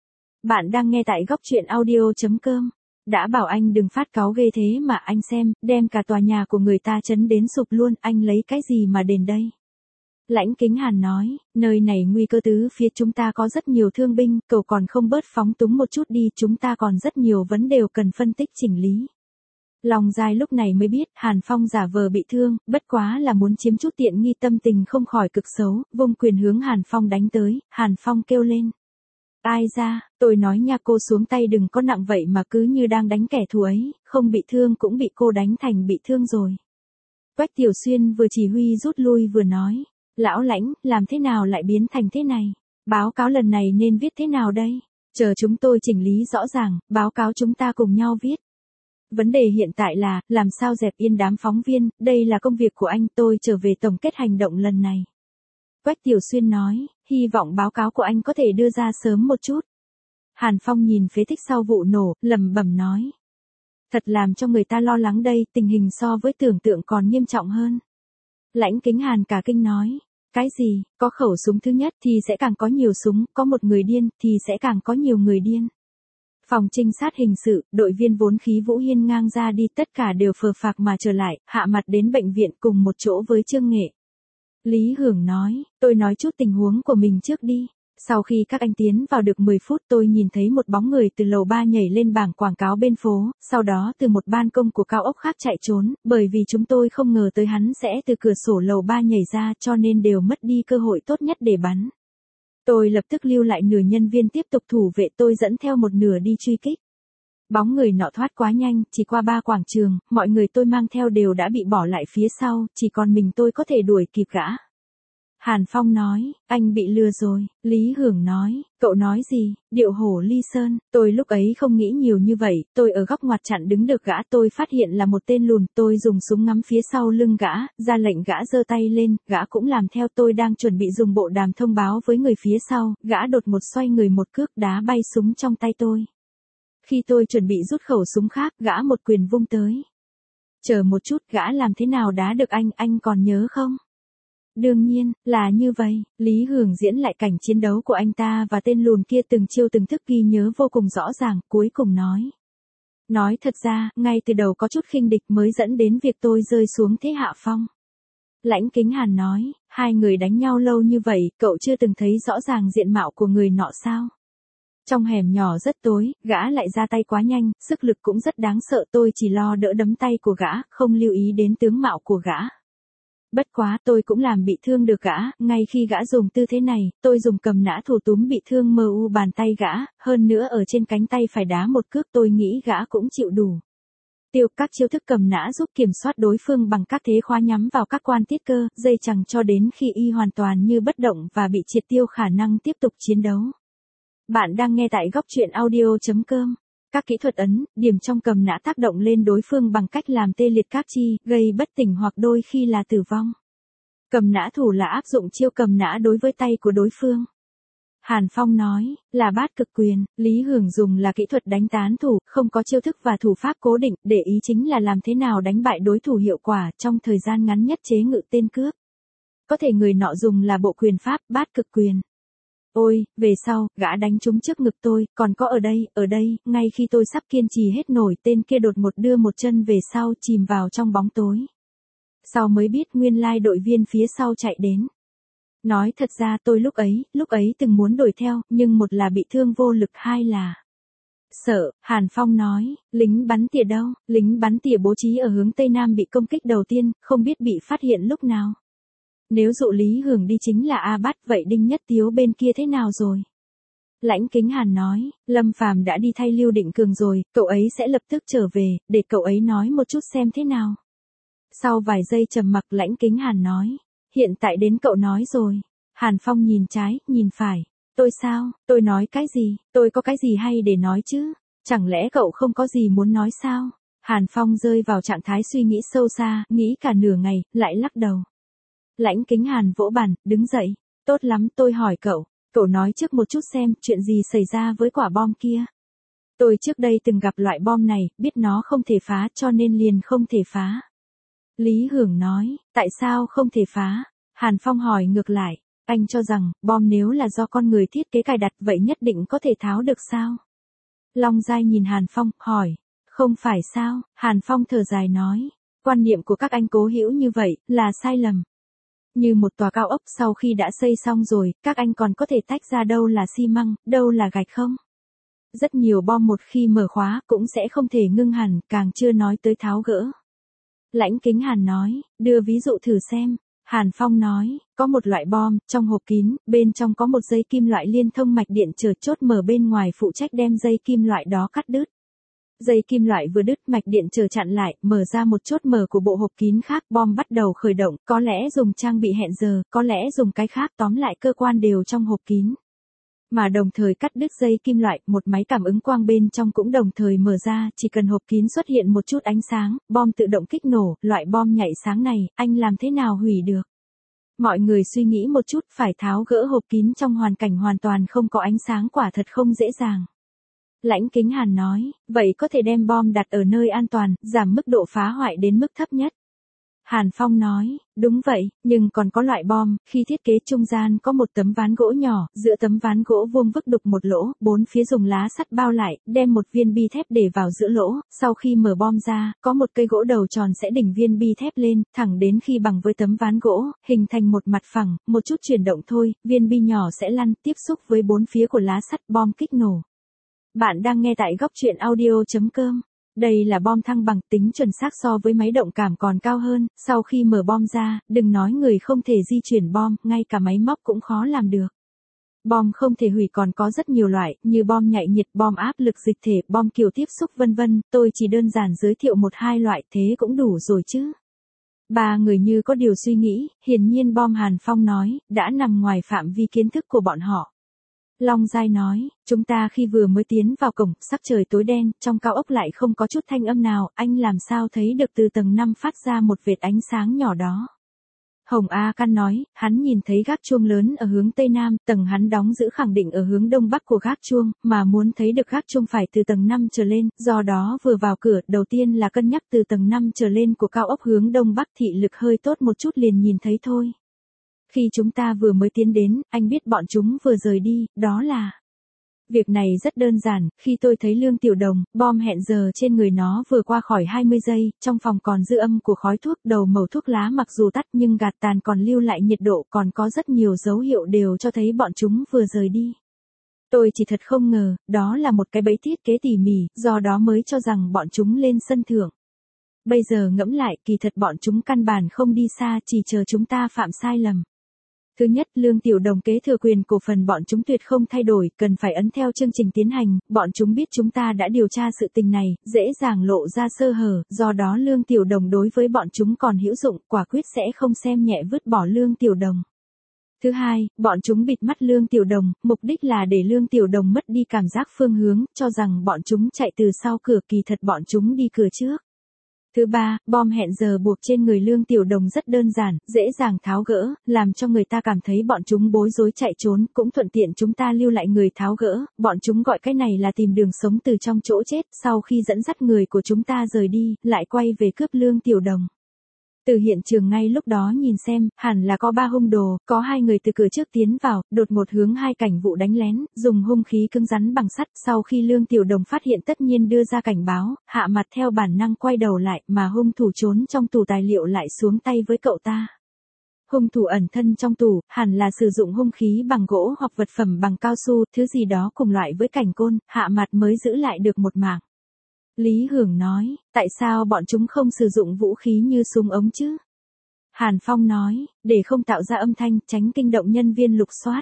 Bạn đang nghe tại góc truyện audio.com. Đã bảo anh đừng phát cáu ghê thế mà anh xem, đem cả tòa nhà của người ta chấn đến sụp luôn, anh lấy cái gì mà đền đây? Lãnh Kính Hàn nói, nơi này nguy cơ tứ phía, chúng ta có rất nhiều thương binh, cậu còn không bớt phóng túng một chút đi, chúng ta còn rất nhiều vấn đề cần phân tích chỉnh lý. Long Giai lúc này mới biết, Hàn Phong giả vờ bị thương, bất quá là muốn chiếm chút tiện nghi, tâm tình không khỏi cực xấu, vung quyền hướng Hàn Phong đánh tới, Hàn Phong kêu lên. Ai ra, tôi nói nha, cô xuống tay đừng có nặng vậy mà cứ như đang đánh kẻ thù ấy, không bị thương cũng bị cô đánh thành bị thương rồi. Quách Tiểu Xuyên vừa chỉ huy rút lui vừa nói, lão Lãnh, làm thế nào lại biến thành thế này? Báo cáo lần này nên viết thế nào đây? Chờ chúng tôi chỉnh lý rõ ràng, báo cáo chúng ta cùng nhau viết. Vấn đề hiện tại là, làm sao dẹp yên đám phóng viên, đây là công việc của anh, tôi trở về tổng kết hành động lần này. Quách Tiểu Xuyên nói, hy vọng báo cáo của anh có thể đưa ra sớm một chút. Hàn Phong nhìn phế tích sau vụ nổ, lẩm bẩm nói. Thật làm cho người ta lo lắng đây, tình hình so với tưởng tượng còn nghiêm trọng hơn. Lãnh Kính Hàn cả kinh nói, cái gì, có khẩu súng thứ nhất thì sẽ càng có nhiều súng, có một người điên thì sẽ càng có nhiều người điên. Phòng trinh sát hình sự, đội viên vốn khí Vũ Hiên ngang ra đi, tất cả đều phờ phạc mà trở lại, hạ mặt đến bệnh viện cùng một chỗ với Trương Nghệ. Lý Hưởng nói, tôi nói chút tình huống của mình trước đi. Sau khi các anh tiến vào được mười phút, tôi nhìn thấy một bóng người từ lầu ba nhảy lên bảng quảng cáo bên phố, sau đó từ một ban công của cao ốc khác chạy trốn, bởi vì chúng tôi không ngờ tới hắn sẽ từ cửa sổ lầu ba nhảy ra, cho nên đều mất đi cơ hội tốt nhất để bắn. Tôi lập tức lưu lại nửa nhân viên tiếp tục thủ vệ, tôi dẫn theo một nửa đi truy kích. Bóng người nọ thoát quá nhanh, chỉ qua ba quảng trường, mọi người tôi mang theo đều đã bị bỏ lại phía sau, chỉ còn mình tôi có thể đuổi kịp gã. Hàn Phong nói, anh bị lừa rồi. Lý Hưởng nói, cậu nói gì, điệu hổ ly sơn, tôi lúc ấy không nghĩ nhiều như vậy, tôi ở góc ngoặt chặn đứng được gã, tôi phát hiện là một tên lùn, tôi dùng súng ngắm phía sau lưng gã, ra lệnh gã giơ tay lên, gã cũng làm theo, tôi đang chuẩn bị dùng bộ đàm thông báo với người phía sau, gã đột một xoay người một cước đá bay súng trong tay tôi. Khi tôi chuẩn bị rút khẩu súng khác, gã một quyền vung tới. Chờ một chút, gã làm thế nào đá được anh, anh còn nhớ không? Đương nhiên, là như vậy, Lý Hưởng diễn lại cảnh chiến đấu của anh ta và tên lùn kia từng chiêu từng thức ghi nhớ vô cùng rõ ràng, cuối cùng nói. Nói thật ra, ngay từ đầu có chút khinh địch mới dẫn đến việc tôi rơi xuống thế hạ phong. Lãnh Kính Hàn nói, hai người đánh nhau lâu như vậy, cậu chưa từng thấy rõ ràng diện mạo của người nọ sao? Trong hẻm nhỏ rất tối, gã lại ra tay quá nhanh, sức lực cũng rất đáng sợ, tôi chỉ lo đỡ đấm tay của gã, không lưu ý đến tướng mạo của gã. Bất quá tôi cũng làm bị thương được gã, ngay khi gã dùng tư thế này, tôi dùng cầm nã thủ túm bị thương mờ u bàn tay gã, hơn nữa ở trên cánh tay phải đá một cước, tôi nghĩ gã cũng chịu đủ. Tiêu các chiêu thức cầm nã giúp kiểm soát đối phương bằng các thế khóa nhắm vào các quan tiết cơ, dây chằng cho đến khi y hoàn toàn như bất động và bị triệt tiêu khả năng tiếp tục chiến đấu. Bạn đang nghe tại góc truyện audio.com. Các kỹ thuật ấn, điểm trong cầm nã tác động lên đối phương bằng cách làm tê liệt các chi, gây bất tỉnh hoặc đôi khi là tử vong. Cầm nã thủ là áp dụng chiêu cầm nã đối với tay của đối phương. Hàn Phong nói, là bát cực quyền, Lý Hưởng dùng là kỹ thuật đánh tán thủ, không có chiêu thức và thủ pháp cố định, để ý chính là làm thế nào đánh bại đối thủ hiệu quả trong thời gian ngắn nhất chế ngự tên cướp. Có thể người nọ dùng là bộ quyền pháp bát cực quyền. Ôi, về sau, gã đánh trúng trước ngực tôi, còn có ở đây, ở đây, ngay khi tôi sắp kiên trì hết nổi, tên kia đột một đưa một chân về sau chìm vào trong bóng tối. Sau mới biết nguyên lai đội viên phía sau chạy đến. Nói thật ra tôi lúc ấy, lúc ấy từng muốn đuổi theo, nhưng một là bị thương vô lực, hai là sợ. Hàn Phong nói, lính bắn tỉa đâu, lính bắn tỉa bố trí ở hướng Tây Nam bị công kích đầu tiên, không biết bị phát hiện lúc nào. Nếu dụ Lý Hưởng đi chính là A Bát, vậy Đinh Nhất Tiếu bên kia thế nào rồi? Lãnh Kính Hàn nói, Lâm Phàm đã đi thay Lưu Định Cường rồi, cậu ấy sẽ lập tức trở về, để cậu ấy nói một chút xem thế nào. Sau vài giây trầm mặc, Lãnh Kính Hàn nói, hiện tại đến cậu nói rồi. Hàn Phong nhìn trái, nhìn phải. Tôi sao, tôi nói cái gì, tôi có cái gì hay để nói chứ? Chẳng lẽ cậu không có gì muốn nói sao? Hàn Phong rơi vào trạng thái suy nghĩ sâu xa, nghĩ cả nửa ngày, lại lắc đầu. Lãnh Kính Hàn vỗ bàn, đứng dậy. Tốt lắm, tôi hỏi cậu, cậu nói trước một chút xem, chuyện gì xảy ra với quả bom kia. Tôi trước đây từng gặp loại bom này, biết nó không thể phá cho nên liền không thể phá. Lý Hưởng nói, tại sao không thể phá? Hàn Phong hỏi ngược lại, anh cho rằng, bom nếu là do con người thiết kế cài đặt vậy nhất định có thể tháo được sao? Long Giai nhìn Hàn Phong, hỏi, không phải sao? Hàn Phong thở dài nói, quan niệm của các anh cố hữu như vậy, là sai lầm. Như một tòa cao ốc sau khi đã xây xong rồi, các anh còn có thể tách ra đâu là xi măng, đâu là gạch không? Rất nhiều bom một khi mở khóa cũng sẽ không thể ngưng hẳn, càng chưa nói tới tháo gỡ. Lãnh Kính Hàn nói, đưa ví dụ thử xem. Hàn Phong nói, có một loại bom, trong hộp kín, bên trong có một dây kim loại liên thông mạch điện chờ chốt mở bên ngoài phụ trách đem dây kim loại đó cắt đứt. Dây kim loại vừa đứt mạch điện chờ chặn lại, mở ra một chốt mở của bộ hộp kín khác, bom bắt đầu khởi động, có lẽ dùng trang bị hẹn giờ, có lẽ dùng cái khác, tóm lại cơ quan đều trong hộp kín. Mà đồng thời cắt đứt dây kim loại, một máy cảm ứng quang bên trong cũng đồng thời mở ra, chỉ cần hộp kín xuất hiện một chút ánh sáng, bom tự động kích nổ, loại bom nhạy sáng này, anh làm thế nào hủy được? Mọi người suy nghĩ một chút, phải tháo gỡ hộp kín trong hoàn cảnh hoàn toàn không có ánh sáng quả thật không dễ dàng. Lãnh Kính Hàn nói, vậy có thể đem bom đặt ở nơi an toàn, giảm mức độ phá hoại đến mức thấp nhất. Hàn Phong nói, đúng vậy, nhưng còn có loại bom, khi thiết kế trung gian có một tấm ván gỗ nhỏ, giữa tấm ván gỗ vuông vức đục một lỗ, bốn phía dùng lá sắt bao lại, đem một viên bi thép để vào giữa lỗ, sau khi mở bom ra, có một cây gỗ đầu tròn sẽ đỉnh viên bi thép lên, thẳng đến khi bằng với tấm ván gỗ, hình thành một mặt phẳng, một chút chuyển động thôi, viên bi nhỏ sẽ lăn, tiếp xúc với bốn phía của lá sắt, bom kích nổ. Bạn đang nghe tại góc truyện audio chấm com. Đây là bom thăng bằng, tính chuẩn xác so với máy động cảm còn cao hơn, sau khi mở bom ra, đừng nói người không thể di chuyển bom, ngay cả máy móc cũng khó làm được. Bom không thể hủy còn có rất nhiều loại, như bom nhạy nhiệt, bom áp lực dịch thể, bom kiểu tiếp xúc vân vân, tôi chỉ đơn giản giới thiệu một hai loại thế cũng đủ rồi chứ. Ba người như có điều suy nghĩ, hiển nhiên bom Hàn Phong nói, đã nằm ngoài phạm vi kiến thức của bọn họ. Long Giai nói, chúng ta khi vừa mới tiến vào cổng, sắc trời tối đen, trong cao ốc lại không có chút thanh âm nào, anh làm sao thấy được từ tầng năm phát ra một vệt ánh sáng nhỏ đó. Hồng A Căn nói, hắn nhìn thấy gác chuông lớn ở hướng Tây Nam, tầng hắn đóng giữ khẳng định ở hướng Đông Bắc của gác chuông, mà muốn thấy được gác chuông phải từ tầng năm trở lên, do đó vừa vào cửa, đầu tiên là cân nhắc từ tầng năm trở lên của cao ốc hướng Đông Bắc thị lực hơi tốt một chút liền nhìn thấy thôi. Khi chúng ta vừa mới tiến đến, anh biết bọn chúng vừa rời đi, đó là... Việc này rất đơn giản, khi tôi thấy Lương Tiểu Đồng, bom hẹn giờ trên người nó vừa qua khỏi hai mươi giây, trong phòng còn dư âm của khói thuốc, đầu mẩu thuốc lá mặc dù tắt nhưng gạt tàn còn lưu lại nhiệt độ, còn có rất nhiều dấu hiệu đều cho thấy bọn chúng vừa rời đi. Tôi chỉ thật không ngờ, đó là một cái bẫy thiết kế tỉ mỉ, do đó mới cho rằng bọn chúng lên sân thượng. Bây giờ ngẫm lại, kỳ thật bọn chúng căn bản không đi xa, chỉ chờ chúng ta phạm sai lầm. Thứ nhất, Lương Tiểu Đồng kế thừa quyền cổ phần bọn chúng tuyệt không thay đổi, cần phải ấn theo chương trình tiến hành, bọn chúng biết chúng ta đã điều tra sự tình này, dễ dàng lộ ra sơ hở, do đó Lương Tiểu Đồng đối với bọn chúng còn hữu dụng, quả quyết sẽ không xem nhẹ vứt bỏ Lương Tiểu Đồng. Thứ hai, bọn chúng bịt mắt Lương Tiểu Đồng, mục đích là để Lương Tiểu Đồng mất đi cảm giác phương hướng, cho rằng bọn chúng chạy từ sau cửa, kỳ thật bọn chúng đi cửa trước. Thứ ba, bom hẹn giờ buộc trên người Lương Tiểu Đồng rất đơn giản, dễ dàng tháo gỡ, làm cho người ta cảm thấy bọn chúng bối rối chạy trốn, cũng thuận tiện chúng ta lưu lại người tháo gỡ, bọn chúng gọi cái này là tìm đường sống từ trong chỗ chết, sau khi dẫn dắt người của chúng ta rời đi, lại quay về cướp Lương Tiểu Đồng. Từ hiện trường ngay lúc đó nhìn xem, hẳn là có ba hung đồ, có hai người từ cửa trước tiến vào, đột ngột hướng hai cảnh vụ đánh lén, dùng hung khí cứng rắn bằng sắt, sau khi Lương Tiểu Đồng phát hiện tất nhiên đưa ra cảnh báo, hạ mặt theo bản năng quay đầu lại, mà hung thủ trốn trong tủ tài liệu lại xuống tay với cậu ta. Hung thủ ẩn thân trong tủ, hẳn là sử dụng hung khí bằng gỗ hoặc vật phẩm bằng cao su, thứ gì đó cùng loại với cảnh côn, hạ mặt mới giữ lại được một mạng. Lý Hưởng nói, tại sao bọn chúng không sử dụng vũ khí như súng ống chứ? Hàn Phong nói, để không tạo ra âm thanh, tránh kinh động nhân viên lục soát.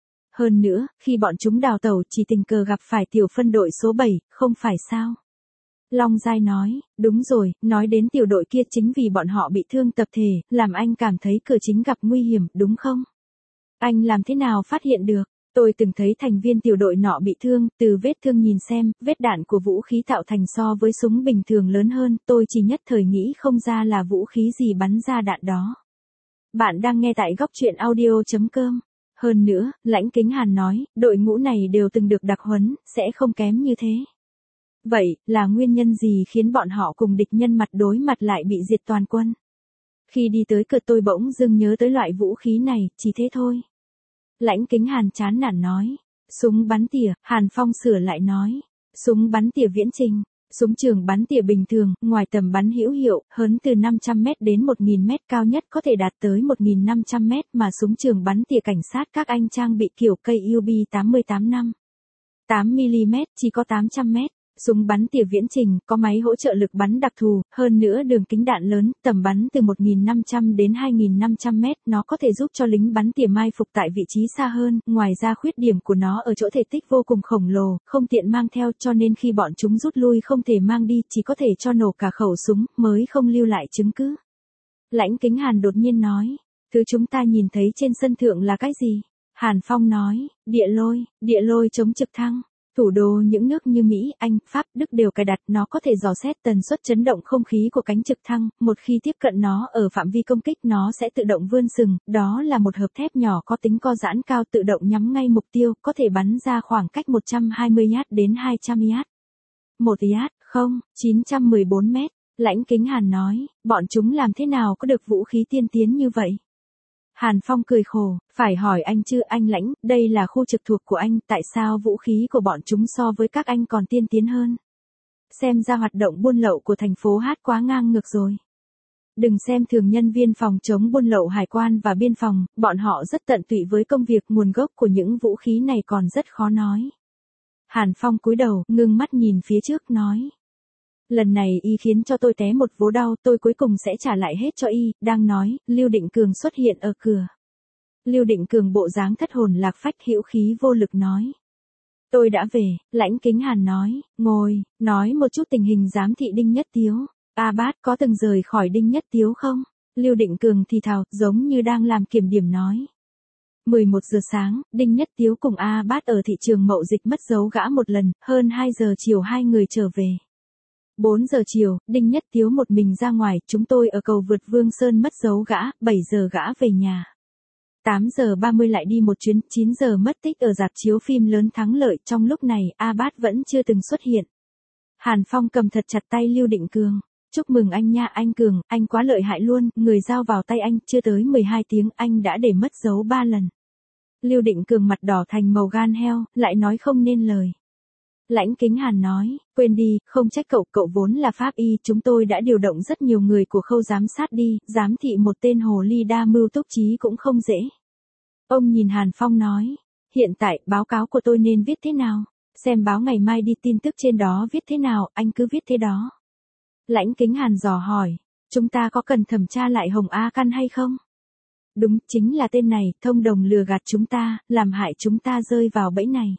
Hơn nữa, khi bọn chúng đào tẩu chỉ tình cờ gặp phải tiểu phân đội số bảy, không phải sao? Long Giai nói, đúng rồi, nói đến tiểu đội kia chính vì bọn họ bị thương tập thể, làm anh cảm thấy cửa chính gặp nguy hiểm, đúng không? Anh làm thế nào phát hiện được? Tôi từng thấy thành viên tiểu đội nọ bị thương, từ vết thương nhìn xem, vết đạn của vũ khí tạo thành so với súng bình thường lớn hơn, tôi chỉ nhất thời nghĩ không ra là vũ khí gì bắn ra đạn đó. Bạn đang nghe tại góc truyện audio chấm com. Hơn nữa, Lãnh Kính Hàn nói, đội ngũ này đều từng được đặc huấn, sẽ không kém như thế. Vậy, là nguyên nhân gì khiến bọn họ cùng địch nhân mặt đối mặt lại bị diệt toàn quân? Khi đi tới cửa tôi bỗng dưng nhớ tới loại vũ khí này, chỉ thế thôi. Lãnh Kính Hàn chán nản nói. Súng bắn tỉa, Hàn Phong sửa lại nói. Súng bắn tỉa viễn trình. Súng trường bắn tỉa bình thường, ngoài tầm bắn hữu hiệu, hơn từ năm trăm mét đến một nghìn mét, cao nhất có thể đạt tới một nghìn năm trăm mét, mà súng trường bắn tỉa cảnh sát các anh trang bị kiểu cây U B tám tám năm. tám mi-li-mét chỉ có tám trăm mét. Súng bắn tỉa viễn trình, có máy hỗ trợ lực bắn đặc thù, hơn nữa đường kính đạn lớn, tầm bắn từ một nghìn năm trăm đến hai nghìn năm trăm mét, nó có thể giúp cho lính bắn tỉa mai phục tại vị trí xa hơn, ngoài ra khuyết điểm của nó ở chỗ thể tích vô cùng khổng lồ, không tiện mang theo cho nên khi bọn chúng rút lui không thể mang đi, chỉ có thể cho nổ cả khẩu súng, mới không lưu lại chứng cứ. Lãnh Kính Hàn đột nhiên nói, thứ chúng ta nhìn thấy trên sân thượng là cái gì? Hàn Phong nói, địa lôi, địa lôi chống trực thăng. Thủ đô những nước như Mỹ, Anh, Pháp, Đức đều cài đặt, nó có thể dò xét tần suất chấn động không khí của cánh trực thăng, một khi tiếp cận nó ở phạm vi công kích nó sẽ tự động vươn sừng, đó là một hộp thép nhỏ có tính co giãn cao tự động nhắm ngay mục tiêu, có thể bắn ra khoảng cách một trăm hai mươi yard đến hai trăm yard. một yard, không, chín trăm mười bốn mét, Lãnh Kính Hàn nói, bọn chúng làm thế nào có được vũ khí tiên tiến như vậy? Hàn Phong cười khổ, phải hỏi anh chứ anh Lãnh, đây là khu trực thuộc của anh, tại sao vũ khí của bọn chúng so với các anh còn tiên tiến hơn? Xem ra hoạt động buôn lậu của thành phố Hát quá ngang ngược rồi. Đừng xem thường nhân viên phòng chống buôn lậu hải quan và biên phòng, bọn họ rất tận tụy với công việc, nguồn gốc của những vũ khí này còn rất khó nói. Hàn Phong cúi đầu, ngưng mắt nhìn phía trước nói. Lần này y khiến cho tôi té một vố đau, tôi cuối cùng sẽ trả lại hết cho y, đang nói, Lưu Định Cường xuất hiện ở cửa. Lưu Định Cường bộ dáng thất hồn lạc phách hữu khí vô lực nói. Tôi đã về, Lãnh Kính Hàn nói, ngồi, nói một chút tình hình giám thị Đinh Nhất Tiếu. A Bát có từng rời khỏi Đinh Nhất Tiếu không? Lưu Định Cường thì thào, giống như đang làm kiểm điểm nói. mười một giờ sáng, Đinh Nhất Tiếu cùng A Bát ở thị trường Mậu Dịch mất dấu gã một lần, hơn hai giờ chiều hai người trở về. bốn giờ chiều, Đinh Nhất Tiếu một mình ra ngoài, chúng tôi ở cầu vượt Vương Sơn mất dấu gã, bảy giờ gã về nhà. tám giờ ba mươi lại đi một chuyến, chín giờ mất tích ở rạp chiếu phim lớn Thắng Lợi, trong lúc này, A Bát vẫn chưa từng xuất hiện. Hàn Phong cầm thật chặt tay Lưu Định Cường. Chúc mừng anh nha anh Cường, anh quá lợi hại luôn, người giao vào tay anh, chưa tới mười hai tiếng, anh đã để mất dấu ba lần. Lưu Định Cường mặt đỏ thành màu gan heo, lại nói không nên lời. Lãnh Kính Hàn nói, quên đi, không trách cậu, cậu vốn là pháp y, chúng tôi đã điều động rất nhiều người của khâu giám sát đi, giám thị một tên hồ ly đa mưu túc trí cũng không dễ. Ông nhìn Hàn Phong nói, hiện tại, báo cáo của tôi nên viết thế nào? Xem báo ngày mai đi, tin tức trên đó viết thế nào, anh cứ viết thế đó. Lãnh Kính Hàn dò hỏi, chúng ta có cần thẩm tra lại Hồng A Căn hay không? Đúng, chính là tên này, thông đồng lừa gạt chúng ta, làm hại chúng ta rơi vào bẫy này.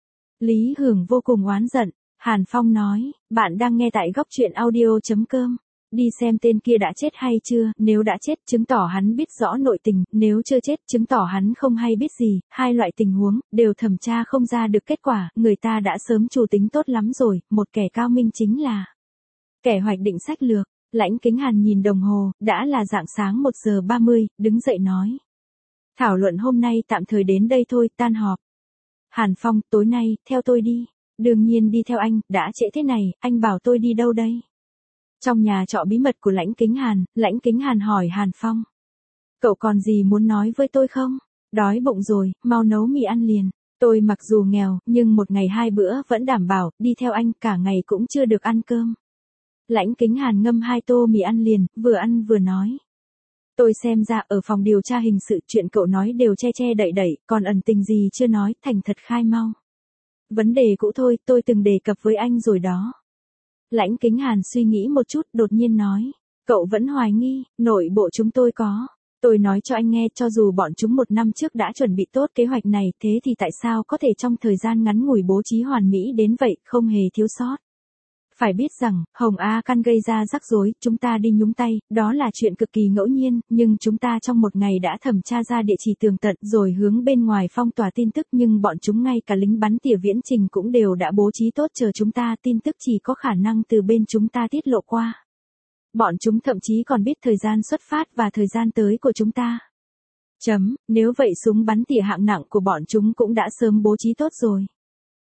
Lý Hưởng vô cùng oán giận, Hàn Phong nói, bạn đang nghe tại góc truyện audio chấm com. Đi xem tên kia đã chết hay chưa, nếu đã chết, chứng tỏ hắn biết rõ nội tình, nếu chưa chết, chứng tỏ hắn không hay biết gì, hai loại tình huống, đều thẩm tra không ra được kết quả, người ta đã sớm chủ tính tốt lắm rồi, một kẻ cao minh chính là kẻ hoạch định sách lược. Lãnh Kính Hàn nhìn đồng hồ, đã là rạng sáng một giờ ba mươi, đứng dậy nói. Thảo luận hôm nay tạm thời đến đây thôi, tan họp. Hàn Phong, tối nay, theo tôi đi. Đương nhiên đi theo anh, đã trễ thế này, anh bảo tôi đi đâu đây? Trong nhà trọ bí mật của Lãnh Kính Hàn, Lãnh Kính Hàn hỏi Hàn Phong. Cậu còn gì muốn nói với tôi không? Đói bụng rồi, mau nấu mì ăn liền. Tôi mặc dù nghèo, nhưng một ngày hai bữa vẫn đảm bảo, đi theo anh cả ngày cũng chưa được ăn cơm. Lãnh Kính Hàn ngâm hai tô mì ăn liền, vừa ăn vừa nói. Tôi xem ra ở phòng điều tra hình sự chuyện cậu nói đều che che đậy đậy, còn ẩn tình gì chưa nói, thành thật khai mau. Vấn đề cũ thôi, tôi từng đề cập với anh rồi đó. Lãnh Kính Hàn suy nghĩ một chút, đột nhiên nói. Cậu vẫn hoài nghi, nội bộ chúng tôi có. Tôi nói cho anh nghe, cho dù bọn chúng một năm trước đã chuẩn bị tốt kế hoạch này, thế thì tại sao có thể trong thời gian ngắn ngủi bố trí hoàn mỹ đến vậy, không hề thiếu sót. Phải biết rằng, Hồng A Căn gây ra rắc rối, chúng ta đi nhúng tay, đó là chuyện cực kỳ ngẫu nhiên, nhưng chúng ta trong một ngày đã thẩm tra ra địa chỉ tường tận rồi hướng bên ngoài phong tỏa tin tức, nhưng bọn chúng ngay cả lính bắn tỉa viễn trình cũng đều đã bố trí tốt chờ chúng ta, tin tức chỉ có khả năng từ bên chúng ta tiết lộ qua. Bọn chúng thậm chí còn biết thời gian xuất phát và thời gian tới của chúng ta. Chấm, nếu vậy súng bắn tỉa hạng nặng của bọn chúng cũng đã sớm bố trí tốt rồi.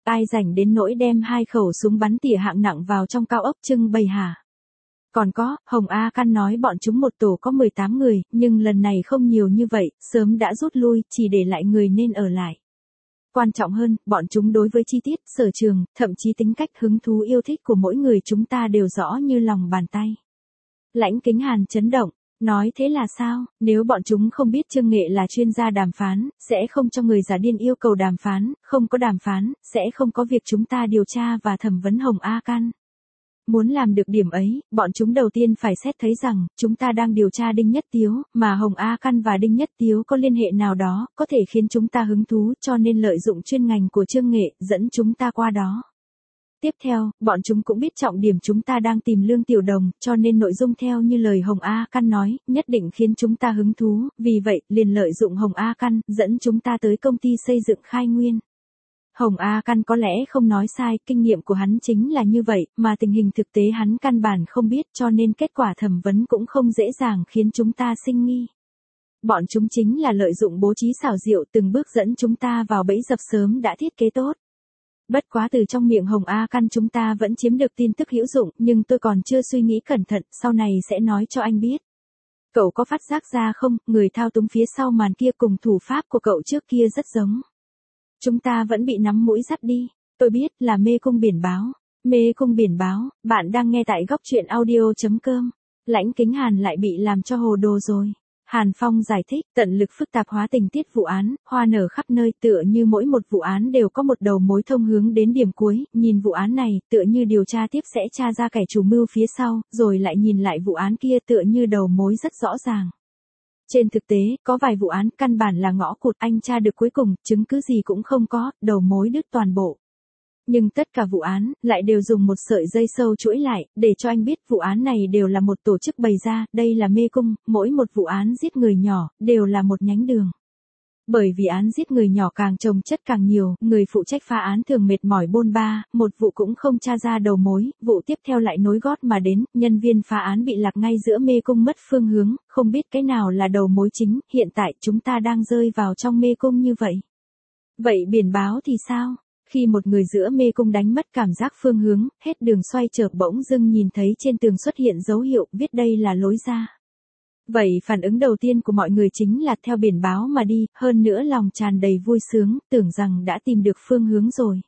Ai rảnh đến nỗi đem hai khẩu súng bắn tỉa hạng nặng vào trong cao ốc trưng bày hả? Còn có, Hồng A Căn nói bọn chúng một tổ có mười tám người, nhưng lần này không nhiều như vậy, sớm đã rút lui, chỉ để lại người nên ở lại. Quan trọng hơn, bọn chúng đối với chi tiết, sở trường, thậm chí tính cách hứng thú yêu thích của mỗi người chúng ta đều rõ như lòng bàn tay. Lãnh Kính Hàn chấn động, nói thế là sao, nếu bọn chúng không biết Trương Nghệ là chuyên gia đàm phán, sẽ không cho người giả điên yêu cầu đàm phán, không có đàm phán, sẽ không có việc chúng ta điều tra và thẩm vấn Hồng A Căn. Muốn làm được điểm ấy, bọn chúng đầu tiên phải xét thấy rằng, chúng ta đang điều tra Đinh Nhất Tiếu, mà Hồng A Căn và Đinh Nhất Tiếu có liên hệ nào đó, có thể khiến chúng ta hứng thú, cho nên lợi dụng chuyên ngành của Trương Nghệ, dẫn chúng ta qua đó. Tiếp theo, bọn chúng cũng biết trọng điểm chúng ta đang tìm Lương Tiểu Đồng, cho nên nội dung theo như lời Hồng A Căn nói, nhất định khiến chúng ta hứng thú, vì vậy, liền lợi dụng Hồng A Căn, dẫn chúng ta tới công ty xây dựng Khai Nguyên. Hồng A Căn có lẽ không nói sai, kinh nghiệm của hắn chính là như vậy, mà tình hình thực tế hắn căn bản không biết cho nên kết quả thẩm vấn cũng không dễ dàng khiến chúng ta sinh nghi. Bọn chúng chính là lợi dụng bố trí xảo diệu từng bước dẫn chúng ta vào bẫy dập sớm đã thiết kế tốt. Bất quá từ trong miệng Hồng A Căn chúng ta vẫn chiếm được tin tức hữu dụng, nhưng tôi còn chưa suy nghĩ cẩn thận, sau này sẽ nói cho anh biết. Cậu có phát giác ra không, người thao túng phía sau màn kia cùng thủ pháp của cậu trước kia rất giống. Chúng ta vẫn bị nắm mũi dắt đi. Tôi biết là mê cung biển báo. Mê cung biển báo, bạn đang nghe tại góc truyện audio.com. Lãnh Kính Hàn lại bị làm cho hồ đồ rồi. Hàn Phong giải thích, tận lực phức tạp hóa tình tiết vụ án, hoa nở khắp nơi tựa như mỗi một vụ án đều có một đầu mối thông hướng đến điểm cuối, nhìn vụ án này, tựa như điều tra tiếp sẽ tra ra kẻ chủ mưu phía sau, rồi lại nhìn lại vụ án kia tựa như đầu mối rất rõ ràng. Trên thực tế, có vài vụ án căn bản là ngõ cụt anh tra được cuối cùng, chứng cứ gì cũng không có, đầu mối đứt toàn bộ. Nhưng tất cả vụ án, lại đều dùng một sợi dây sâu chuỗi lại, để cho anh biết vụ án này đều là một tổ chức bày ra, đây là mê cung, mỗi một vụ án giết người nhỏ, đều là một nhánh đường. Bởi vì án giết người nhỏ càng chồng chất càng nhiều, người phụ trách phá án thường mệt mỏi bôn ba, một vụ cũng không tra ra đầu mối, vụ tiếp theo lại nối gót mà đến, nhân viên phá án bị lạc ngay giữa mê cung mất phương hướng, không biết cái nào là đầu mối chính, hiện tại chúng ta đang rơi vào trong mê cung như vậy. Vậy biển báo thì sao? Khi một người giữa mê cung đánh mất cảm giác phương hướng, hết đường xoay chợp bỗng dưng nhìn thấy trên tường xuất hiện dấu hiệu viết đây là lối ra. Vậy phản ứng đầu tiên của mọi người chính là theo biển báo mà đi, hơn nữa lòng tràn đầy vui sướng, tưởng rằng đã tìm được phương hướng rồi.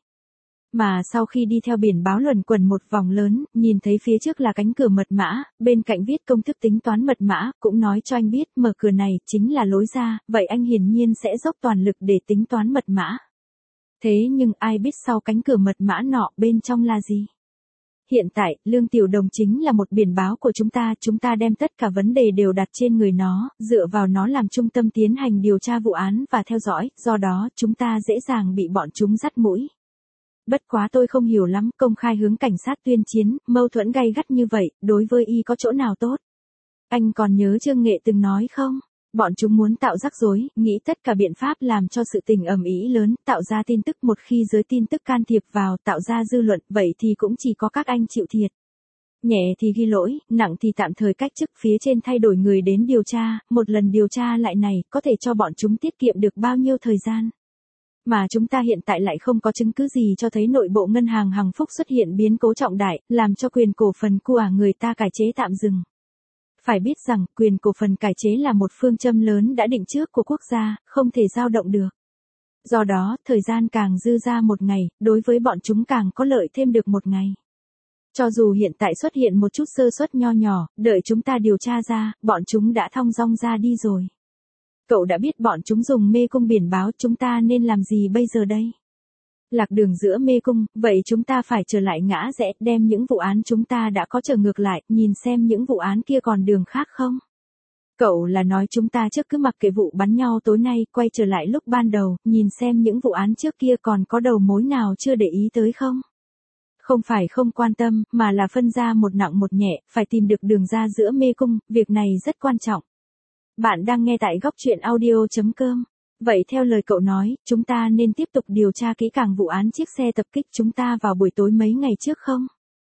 Mà sau khi đi theo biển báo luẩn quẩn một vòng lớn, nhìn thấy phía trước là cánh cửa mật mã, bên cạnh viết công thức tính toán mật mã, cũng nói cho anh biết mở cửa này chính là lối ra, vậy anh hiển nhiên sẽ dốc toàn lực để tính toán mật mã. Thế nhưng ai biết sau cánh cửa mật mã nọ bên trong là gì? Hiện tại, Lương Tiểu Đồng chính là một biển báo của chúng ta, chúng ta đem tất cả vấn đề đều đặt trên người nó, dựa vào nó làm trung tâm tiến hành điều tra vụ án và theo dõi, do đó chúng ta dễ dàng bị bọn chúng dắt mũi. Bất quá tôi không hiểu lắm, công khai hướng cảnh sát tuyên chiến, mâu thuẫn gay gắt như vậy, đối với y có chỗ nào tốt? Anh còn nhớ Trương Nghệ từng nói không? Bọn chúng muốn tạo rắc rối, nghĩ tất cả biện pháp làm cho sự tình ầm ĩ lớn, tạo ra tin tức một khi giới tin tức can thiệp vào, tạo ra dư luận, vậy thì cũng chỉ có các anh chịu thiệt. Nhẹ thì ghi lỗi, nặng thì tạm thời cách chức, phía trên thay đổi người đến điều tra, một lần điều tra lại này, có thể cho bọn chúng tiết kiệm được bao nhiêu thời gian. Mà chúng ta hiện tại lại không có chứng cứ gì cho thấy nội bộ ngân hàng Hằng Phúc xuất hiện biến cố trọng đại, làm cho quyền cổ phần của người ta cải chế tạm dừng. Phải biết rằng, quyền cổ phần cải chế là một phương châm lớn đã định trước của quốc gia, không thể dao động được. Do đó, thời gian càng dư ra một ngày, đối với bọn chúng càng có lợi thêm được một ngày. Cho dù hiện tại xuất hiện một chút sơ suất nho nhỏ, đợi chúng ta điều tra ra, bọn chúng đã thong dong ra đi rồi. Cậu đã biết bọn chúng dùng mê cung biển báo, chúng ta nên làm gì bây giờ đây? Lạc đường giữa mê cung, vậy chúng ta phải trở lại ngã rẽ, đem những vụ án chúng ta đã có trở ngược lại, nhìn xem những vụ án kia còn đường khác không? Cậu là nói chúng ta trước cứ mặc kệ vụ bắn nhau tối nay, quay trở lại lúc ban đầu, nhìn xem những vụ án trước kia còn có đầu mối nào chưa để ý tới không? Không phải không quan tâm, mà là phân ra một nặng một nhẹ, phải tìm được đường ra giữa mê cung, việc này rất quan trọng. Bạn đang nghe tại góc truyện audio.com. Vậy theo lời cậu nói, chúng ta nên tiếp tục điều tra kỹ càng vụ án chiếc xe tập kích chúng ta vào buổi tối mấy ngày trước không?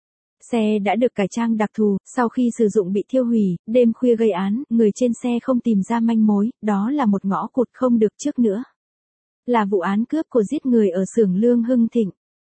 Xe đã được cải trang đặc thù, sau khi sử dụng bị thiêu hủy, đêm khuya gây án, người trên xe không tìm ra manh mối, đó là một ngõ cụt không được trước nữa. Là vụ án cướp của giết người ở xưởng Lương Hưng Thịnh.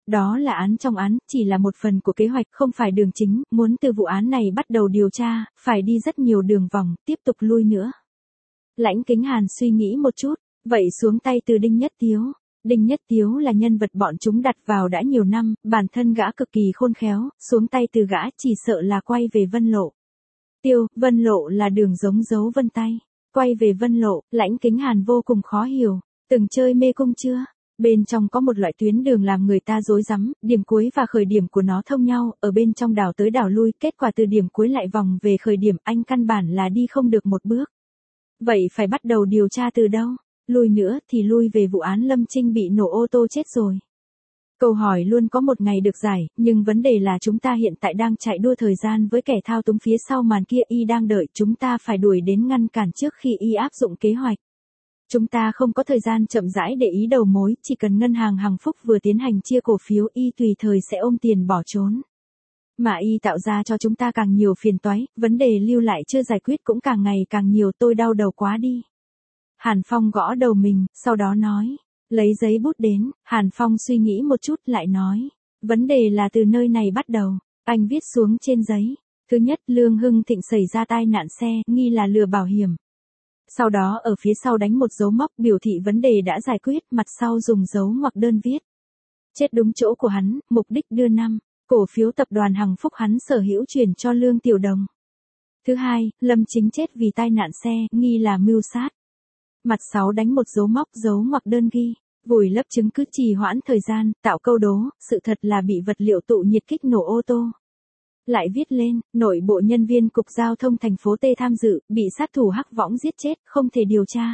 đó là án trong án, chỉ là một phần của kế hoạch, không phải đường chính, muốn từ vụ án này bắt đầu điều tra, phải đi rất nhiều đường vòng, tiếp tục lui nữa. Lãnh Kính Hàn suy nghĩ một chút, vậy xuống tay từ Đinh Nhất Tiếu. Đinh Nhất Tiếu là nhân vật bọn chúng đặt vào đã nhiều năm, bản thân gã cực kỳ khôn khéo, xuống tay từ gã chỉ sợ là quay về Vân Lộ. Tiêu, Vân Lộ là đường giống dấu vân tay. Quay về Vân Lộ, Lãnh Kính Hàn vô cùng khó hiểu. Từng chơi mê cung chưa? Bên trong có một loại tuyến đường làm người ta rối rắm, điểm cuối và khởi điểm của nó thông nhau, ở bên trong đảo tới đảo lui, kết quả từ điểm cuối lại vòng về khởi điểm, anh căn bản là đi không được một bước. Vậy phải bắt đầu điều tra từ đâu? Lui nữa thì lui về vụ án Lâm Trinh bị nổ ô tô chết rồi. Câu hỏi luôn có một ngày được giải, nhưng vấn đề là chúng ta hiện tại đang chạy đua thời gian với kẻ thao túng phía sau màn kia, y đang đợi chúng ta phải đuổi đến ngăn cản trước khi y áp dụng kế hoạch. Chúng ta không có thời gian chậm rãi để ý đầu mối, chỉ cần ngân hàng Hằng Phúc vừa tiến hành chia cổ phiếu, y tùy thời sẽ ôm tiền bỏ trốn. Mà y tạo ra cho chúng ta càng nhiều phiền toái, vấn đề lưu lại chưa giải quyết cũng càng ngày càng nhiều, tôi đau đầu quá đi. Hàn Phong gõ đầu mình, sau đó nói, lấy giấy bút đến. Hàn Phong suy nghĩ một chút lại nói, vấn đề là từ nơi này bắt đầu. Anh viết xuống trên giấy. Thứ nhất, Lương Hưng Thịnh xảy ra tai nạn xe, nghi là lừa bảo hiểm. Sau đó ở phía sau đánh một dấu mốc biểu thị vấn đề đã giải quyết, mặt sau dùng dấu ngoặc đơn viết. Chết đúng chỗ của hắn, mục đích đưa năm. Cổ phiếu tập đoàn Hằng Phúc hắn sở hữu chuyển cho Lương Tiểu Đồng. Thứ hai, Lâm Chính chết vì tai nạn xe, nghi là mưu sát. Mặt sáu đánh một dấu mốc dấu ngoặc đơn ghi, vùi lấp chứng cứ trì hoãn thời gian, tạo câu đố, sự thật là bị vật liệu tụ nhiệt kích nổ ô tô. Lại viết lên, nội bộ nhân viên cục giao thông thành phố T tham dự, bị sát thủ hắc võng giết chết, không thể điều tra.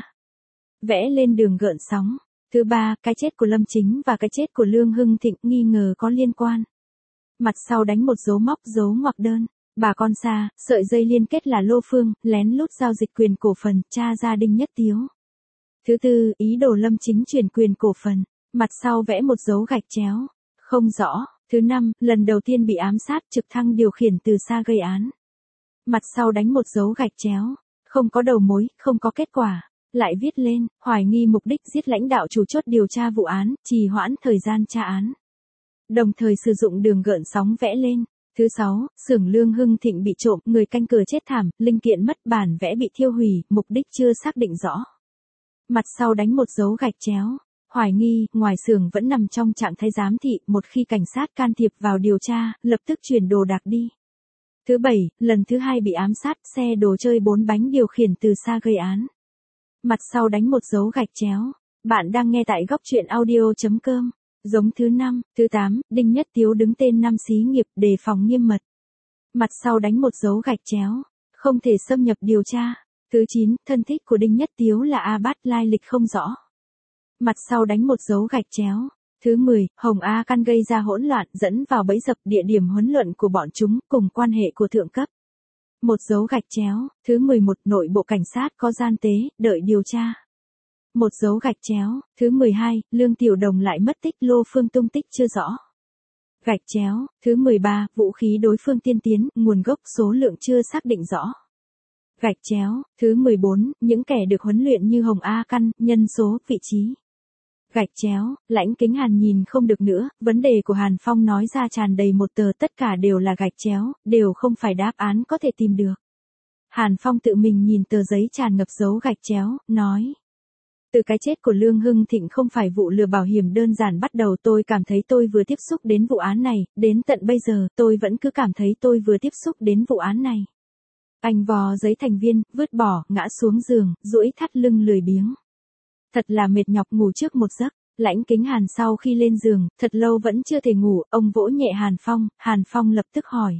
Vẽ lên đường gợn sóng. Thứ ba, cái chết của Lâm Chính và cái chết của Lương Hưng Thịnh nghi ngờ có liên quan. Mặt sau đánh một dấu mốc dấu ngoặc đơn, bà con xa, sợi dây liên kết là Lô Phương, lén lút giao dịch quyền cổ phần, tra ra Đinh Nhất Tiếu. Thứ tư, ý đồ Lâm Chính chuyển quyền cổ phần, mặt sau vẽ một dấu gạch chéo, không rõ. Thứ năm, lần đầu tiên bị ám sát, trực thăng điều khiển từ xa gây án. Mặt sau đánh một dấu gạch chéo, không có đầu mối, không có kết quả. Lại viết lên, hoài nghi mục đích giết lãnh đạo chủ chốt điều tra vụ án, trì hoãn thời gian tra án. Đồng thời sử dụng đường gợn sóng vẽ lên. Thứ sáu, xưởng Lương Hưng Thịnh bị trộm, người canh cửa chết thảm, linh kiện mất, bản vẽ bị thiêu hủy, mục đích chưa xác định rõ. Mặt sau đánh một dấu gạch chéo. Hoài nghi, ngoài xưởng vẫn nằm trong trạng thái giám thị, một khi cảnh sát can thiệp vào điều tra, lập tức chuyển đồ đạc đi. Thứ bảy, lần thứ hai bị ám sát, xe đồ chơi bốn bánh điều khiển từ xa gây án. Mặt sau đánh một dấu gạch chéo. Bạn đang nghe tại góc truyện audio chấm com. Giống thứ năm, thứ tám, Đinh Nhất Tiếu đứng tên năm xí nghiệp, đề phòng nghiêm mật. Mặt sau đánh một dấu gạch chéo, không thể xâm nhập điều tra. Thứ chín, thân thích của Đinh Nhất Tiếu là A Bát, lai lịch không rõ. Mặt sau đánh một dấu gạch chéo. Thứ mười, Hồng A Căn gây ra hỗn loạn, dẫn vào bẫy dập, địa điểm huấn luyện của bọn chúng, cùng quan hệ của thượng cấp. Một dấu gạch chéo. Thứ mười một, nội bộ cảnh sát có gian tế, đợi điều tra. Một dấu gạch chéo. Thứ mười hai, Lương Tiểu Đồng lại mất tích, Lô Phương tung tích chưa rõ. Gạch chéo. Thứ mười ba, vũ khí đối phương tiên tiến, nguồn gốc số lượng chưa xác định rõ. Gạch chéo. Thứ mười bốn, những kẻ được huấn luyện như Hồng A Căn, nhân số, vị trí. Gạch chéo. Lãnh Kính Hàn nhìn không được nữa, vấn đề của Hàn Phong nói ra tràn đầy một tờ, tất cả đều là gạch chéo, đều không phải đáp án có thể tìm được. Hàn Phong tự mình nhìn tờ giấy tràn ngập dấu gạch chéo, nói. Từ cái chết của Lương Hưng Thịnh không phải vụ lừa bảo hiểm đơn giản bắt đầu, tôi cảm thấy tôi vừa tiếp xúc đến vụ án này, đến tận bây giờ tôi vẫn cứ cảm thấy tôi vừa tiếp xúc đến vụ án này. Anh vò giấy thành viên, vứt bỏ, ngã xuống giường, duỗi thắt lưng lười biếng. Thật là mệt nhọc, ngủ trước một giấc. Lãnh Kính Hàn sau khi lên giường, thật lâu vẫn chưa thể ngủ, ông vỗ nhẹ Hàn Phong, Hàn Phong lập tức hỏi.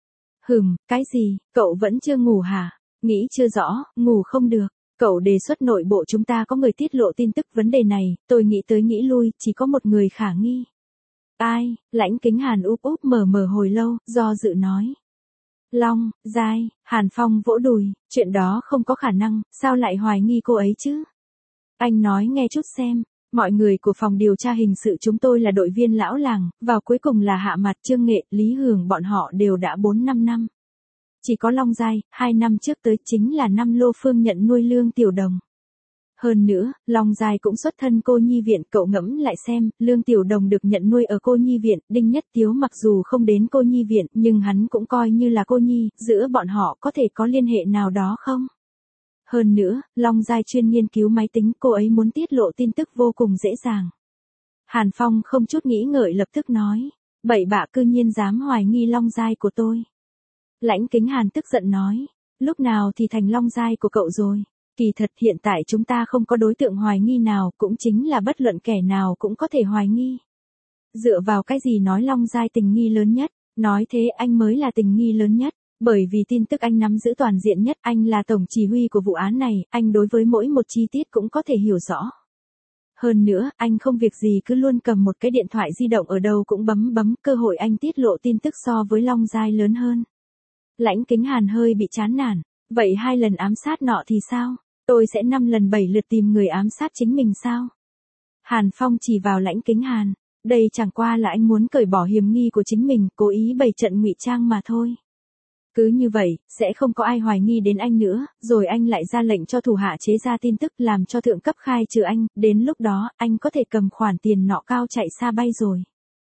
Hừm, cái gì, cậu vẫn chưa ngủ hả? Nghĩ chưa rõ, ngủ không được. Cậu đề xuất nội bộ chúng ta có người tiết lộ tin tức vấn đề này, tôi nghĩ tới nghĩ lui, chỉ có một người khả nghi. Ai? Lãnh Kính Hàn úp úp mở mở hồi lâu, do dự nói. Long, Giai. Hàn Phong vỗ đùi, chuyện đó không có khả năng, sao lại hoài nghi cô ấy chứ? Anh nói nghe chút xem, mọi người của phòng điều tra hình sự chúng tôi là đội viên lão làng, vào cuối cùng là Hạ Mặt, Trương Nghệ, Lý Hường, bọn họ đều đã bốn năm năm. Chỉ có Long Giai, hai năm trước tới chính là năm Lô Phương nhận nuôi Lương Tiểu Đồng. Hơn nữa, Long Giai cũng xuất thân cô nhi viện, cậu ngẫm lại xem, Lương Tiểu Đồng được nhận nuôi ở cô nhi viện, Đinh Nhất Tiếu mặc dù không đến cô nhi viện, nhưng hắn cũng coi như là cô nhi, giữa bọn họ có thể có liên hệ nào đó không? Hơn nữa, Long Giai chuyên nghiên cứu máy tính, cô ấy muốn tiết lộ tin tức vô cùng dễ dàng. Hàn Phong không chút nghĩ ngợi lập tức nói, bậy bạ cư nhiên dám hoài nghi Long Giai của tôi. Lãnh Kính Hàn tức giận nói, lúc nào thì thành Long Giai của cậu rồi? Kỳ thật hiện tại chúng ta không có đối tượng hoài nghi nào, cũng chính là bất luận kẻ nào cũng có thể hoài nghi. Dựa vào cái gì nói Long Giai tình nghi lớn nhất, nói thế anh mới là tình nghi lớn nhất, bởi vì tin tức anh nắm giữ toàn diện nhất, anh là tổng chỉ huy của vụ án này, anh đối với mỗi một chi tiết cũng có thể hiểu rõ. Hơn nữa, anh không việc gì cứ luôn cầm một cái điện thoại di động ở đâu cũng bấm bấm, cơ hội anh tiết lộ tin tức so với Long Giai lớn hơn. Lãnh Kính Hàn hơi bị chán nản, vậy hai lần ám sát nọ thì sao? Tôi sẽ năm lần bảy lượt tìm người ám sát chính mình sao? Hàn Phong chỉ vào Lãnh Kính Hàn, đây chẳng qua là anh muốn cởi bỏ hiểm nghi của chính mình, cố ý bày trận ngụy trang mà thôi. Cứ như vậy, sẽ không có ai hoài nghi đến anh nữa, rồi anh lại ra lệnh cho thủ hạ chế ra tin tức làm cho thượng cấp khai trừ anh, đến lúc đó, anh có thể cầm khoản tiền nọ cao chạy xa bay rồi.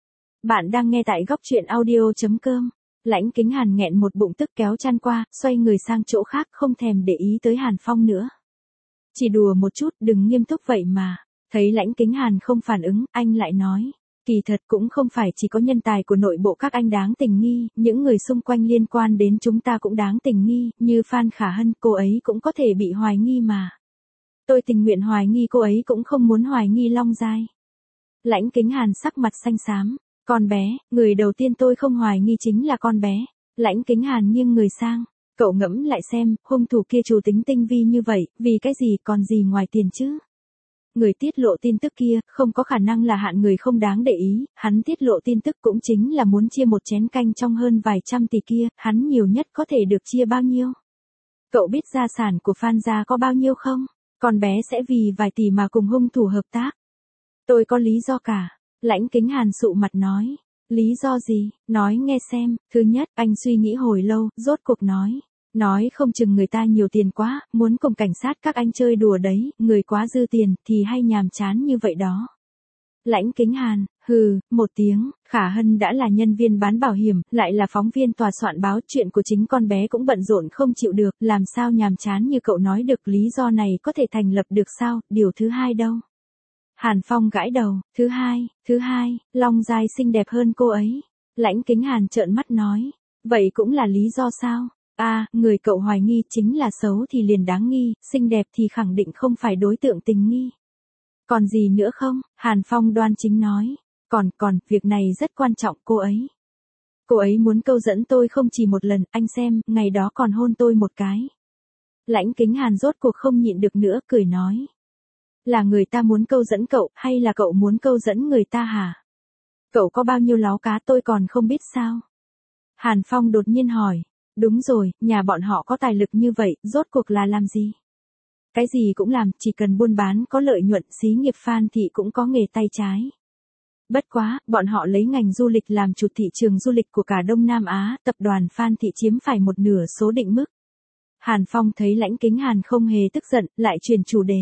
Bạn đang nghe tại góc truyện audio chấm com. Lãnh Kính Hàn nghẹn một bụng tức kéo chăn qua, xoay người sang chỗ khác không thèm để ý tới Hàn Phong nữa. Chỉ đùa một chút, đừng nghiêm túc vậy mà. Thấy Lãnh Kính Hàn không phản ứng, anh lại nói. Kỳ thật cũng không phải chỉ có nhân tài của nội bộ các anh đáng tình nghi, những người xung quanh liên quan đến chúng ta cũng đáng tình nghi, như Phan Khả Hân, cô ấy cũng có thể bị hoài nghi mà. Tôi tình nguyện hoài nghi cô ấy cũng không muốn hoài nghi Long Giai. Lãnh Kính Hàn sắc mặt xanh xám. Con bé, người đầu tiên tôi không hoài nghi chính là con bé. Lãnh Kính Hàn nghiêng người sang. Cậu ngẫm lại xem, hung thủ kia chủ tính tinh vi như vậy, vì cái gì còn gì ngoài tiền chứ? Người tiết lộ tin tức kia, không có khả năng là hạng người không đáng để ý, hắn tiết lộ tin tức cũng chính là muốn chia một chén canh trong hơn vài trăm tỷ kia, hắn nhiều nhất có thể được chia bao nhiêu? Cậu biết gia sản của Phan gia có bao nhiêu không? Con bé sẽ vì vài tỷ mà cùng hung thủ hợp tác. Tôi có lý do cả. Lãnh Kính Hàn sụ mặt nói. Lý do gì? Nói nghe xem. Thứ nhất, anh suy nghĩ hồi lâu, rốt cuộc nói. Nói không chừng người ta nhiều tiền quá, muốn cùng cảnh sát các anh chơi đùa đấy, người quá dư tiền, thì hay nhàm chán như vậy đó. Lãnh Kính Hàn, hừ, một tiếng, Khả Hân đã là nhân viên bán bảo hiểm, lại là phóng viên tòa soạn báo, chuyện của chính con bé cũng bận rộn không chịu được, làm sao nhàm chán như cậu nói được, lý do này có thể thành lập được sao, điều thứ hai đâu? Hàn Phong gãi đầu, thứ hai, thứ hai, Long Giai xinh đẹp hơn cô ấy. Lãnh Kính Hàn trợn mắt nói, vậy cũng là lý do sao? À, người cậu hoài nghi chính là xấu thì liền đáng nghi, xinh đẹp thì khẳng định không phải đối tượng tình nghi. Còn gì nữa không? Hàn Phong đoan chính nói, còn, còn, việc này rất quan trọng cô ấy. Cô ấy muốn câu dẫn tôi không chỉ một lần, anh xem, ngày đó còn hôn tôi một cái. Lãnh Kính Hàn rốt cuộc không nhịn được nữa, cười nói. Là người ta muốn câu dẫn cậu, hay là cậu muốn câu dẫn người ta hả? Cậu có bao nhiêu láo cá tôi còn không biết sao? Hàn Phong đột nhiên hỏi. Đúng rồi, nhà bọn họ có tài lực như vậy, rốt cuộc là làm gì? Cái gì cũng làm, chỉ cần buôn bán có lợi nhuận, xí nghiệp Phan Thị cũng có nghề tay trái. Bất quá, bọn họ lấy ngành du lịch làm chủ thị trường du lịch của cả Đông Nam Á, tập đoàn Phan Thị chiếm phải một nửa số định mức. Hàn Phong thấy Lãnh Kính Hàn không hề tức giận, lại chuyển chủ đề.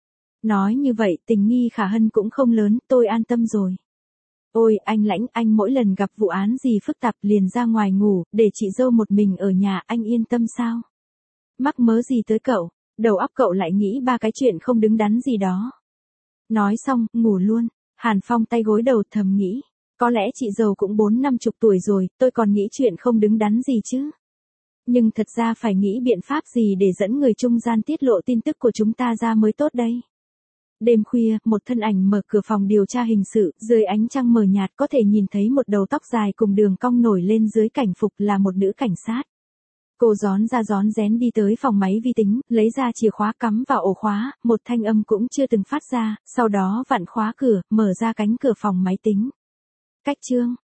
Nói như vậy, tình nghi Khả Hân cũng không lớn, tôi an tâm rồi. Ôi, anh Lãnh, anh mỗi lần gặp vụ án gì phức tạp liền ra ngoài ngủ, để chị dâu một mình ở nhà, anh yên tâm sao? Mắc mớ gì tới cậu, đầu óc cậu lại nghĩ ba cái chuyện không đứng đắn gì đó. Nói xong, ngủ luôn. Hàn Phong tay gối đầu thầm nghĩ, có lẽ chị dâu cũng bốn năm chục tuổi rồi, tôi còn nghĩ chuyện không đứng đắn gì chứ. Nhưng thật ra phải nghĩ biện pháp gì để dẫn người trung gian tiết lộ tin tức của chúng ta ra mới tốt đây. Đêm khuya, một thân ảnh mở cửa phòng điều tra hình sự, dưới ánh trăng mờ nhạt có thể nhìn thấy một đầu tóc dài cùng đường cong nổi lên dưới cảnh phục là một nữ cảnh sát. Cô rón ra rón rén đi tới phòng máy vi tính, lấy ra chìa khóa cắm vào ổ khóa, một thanh âm cũng chưa từng phát ra, sau đó vặn khóa cửa, mở ra cánh cửa phòng máy tính. Cách chương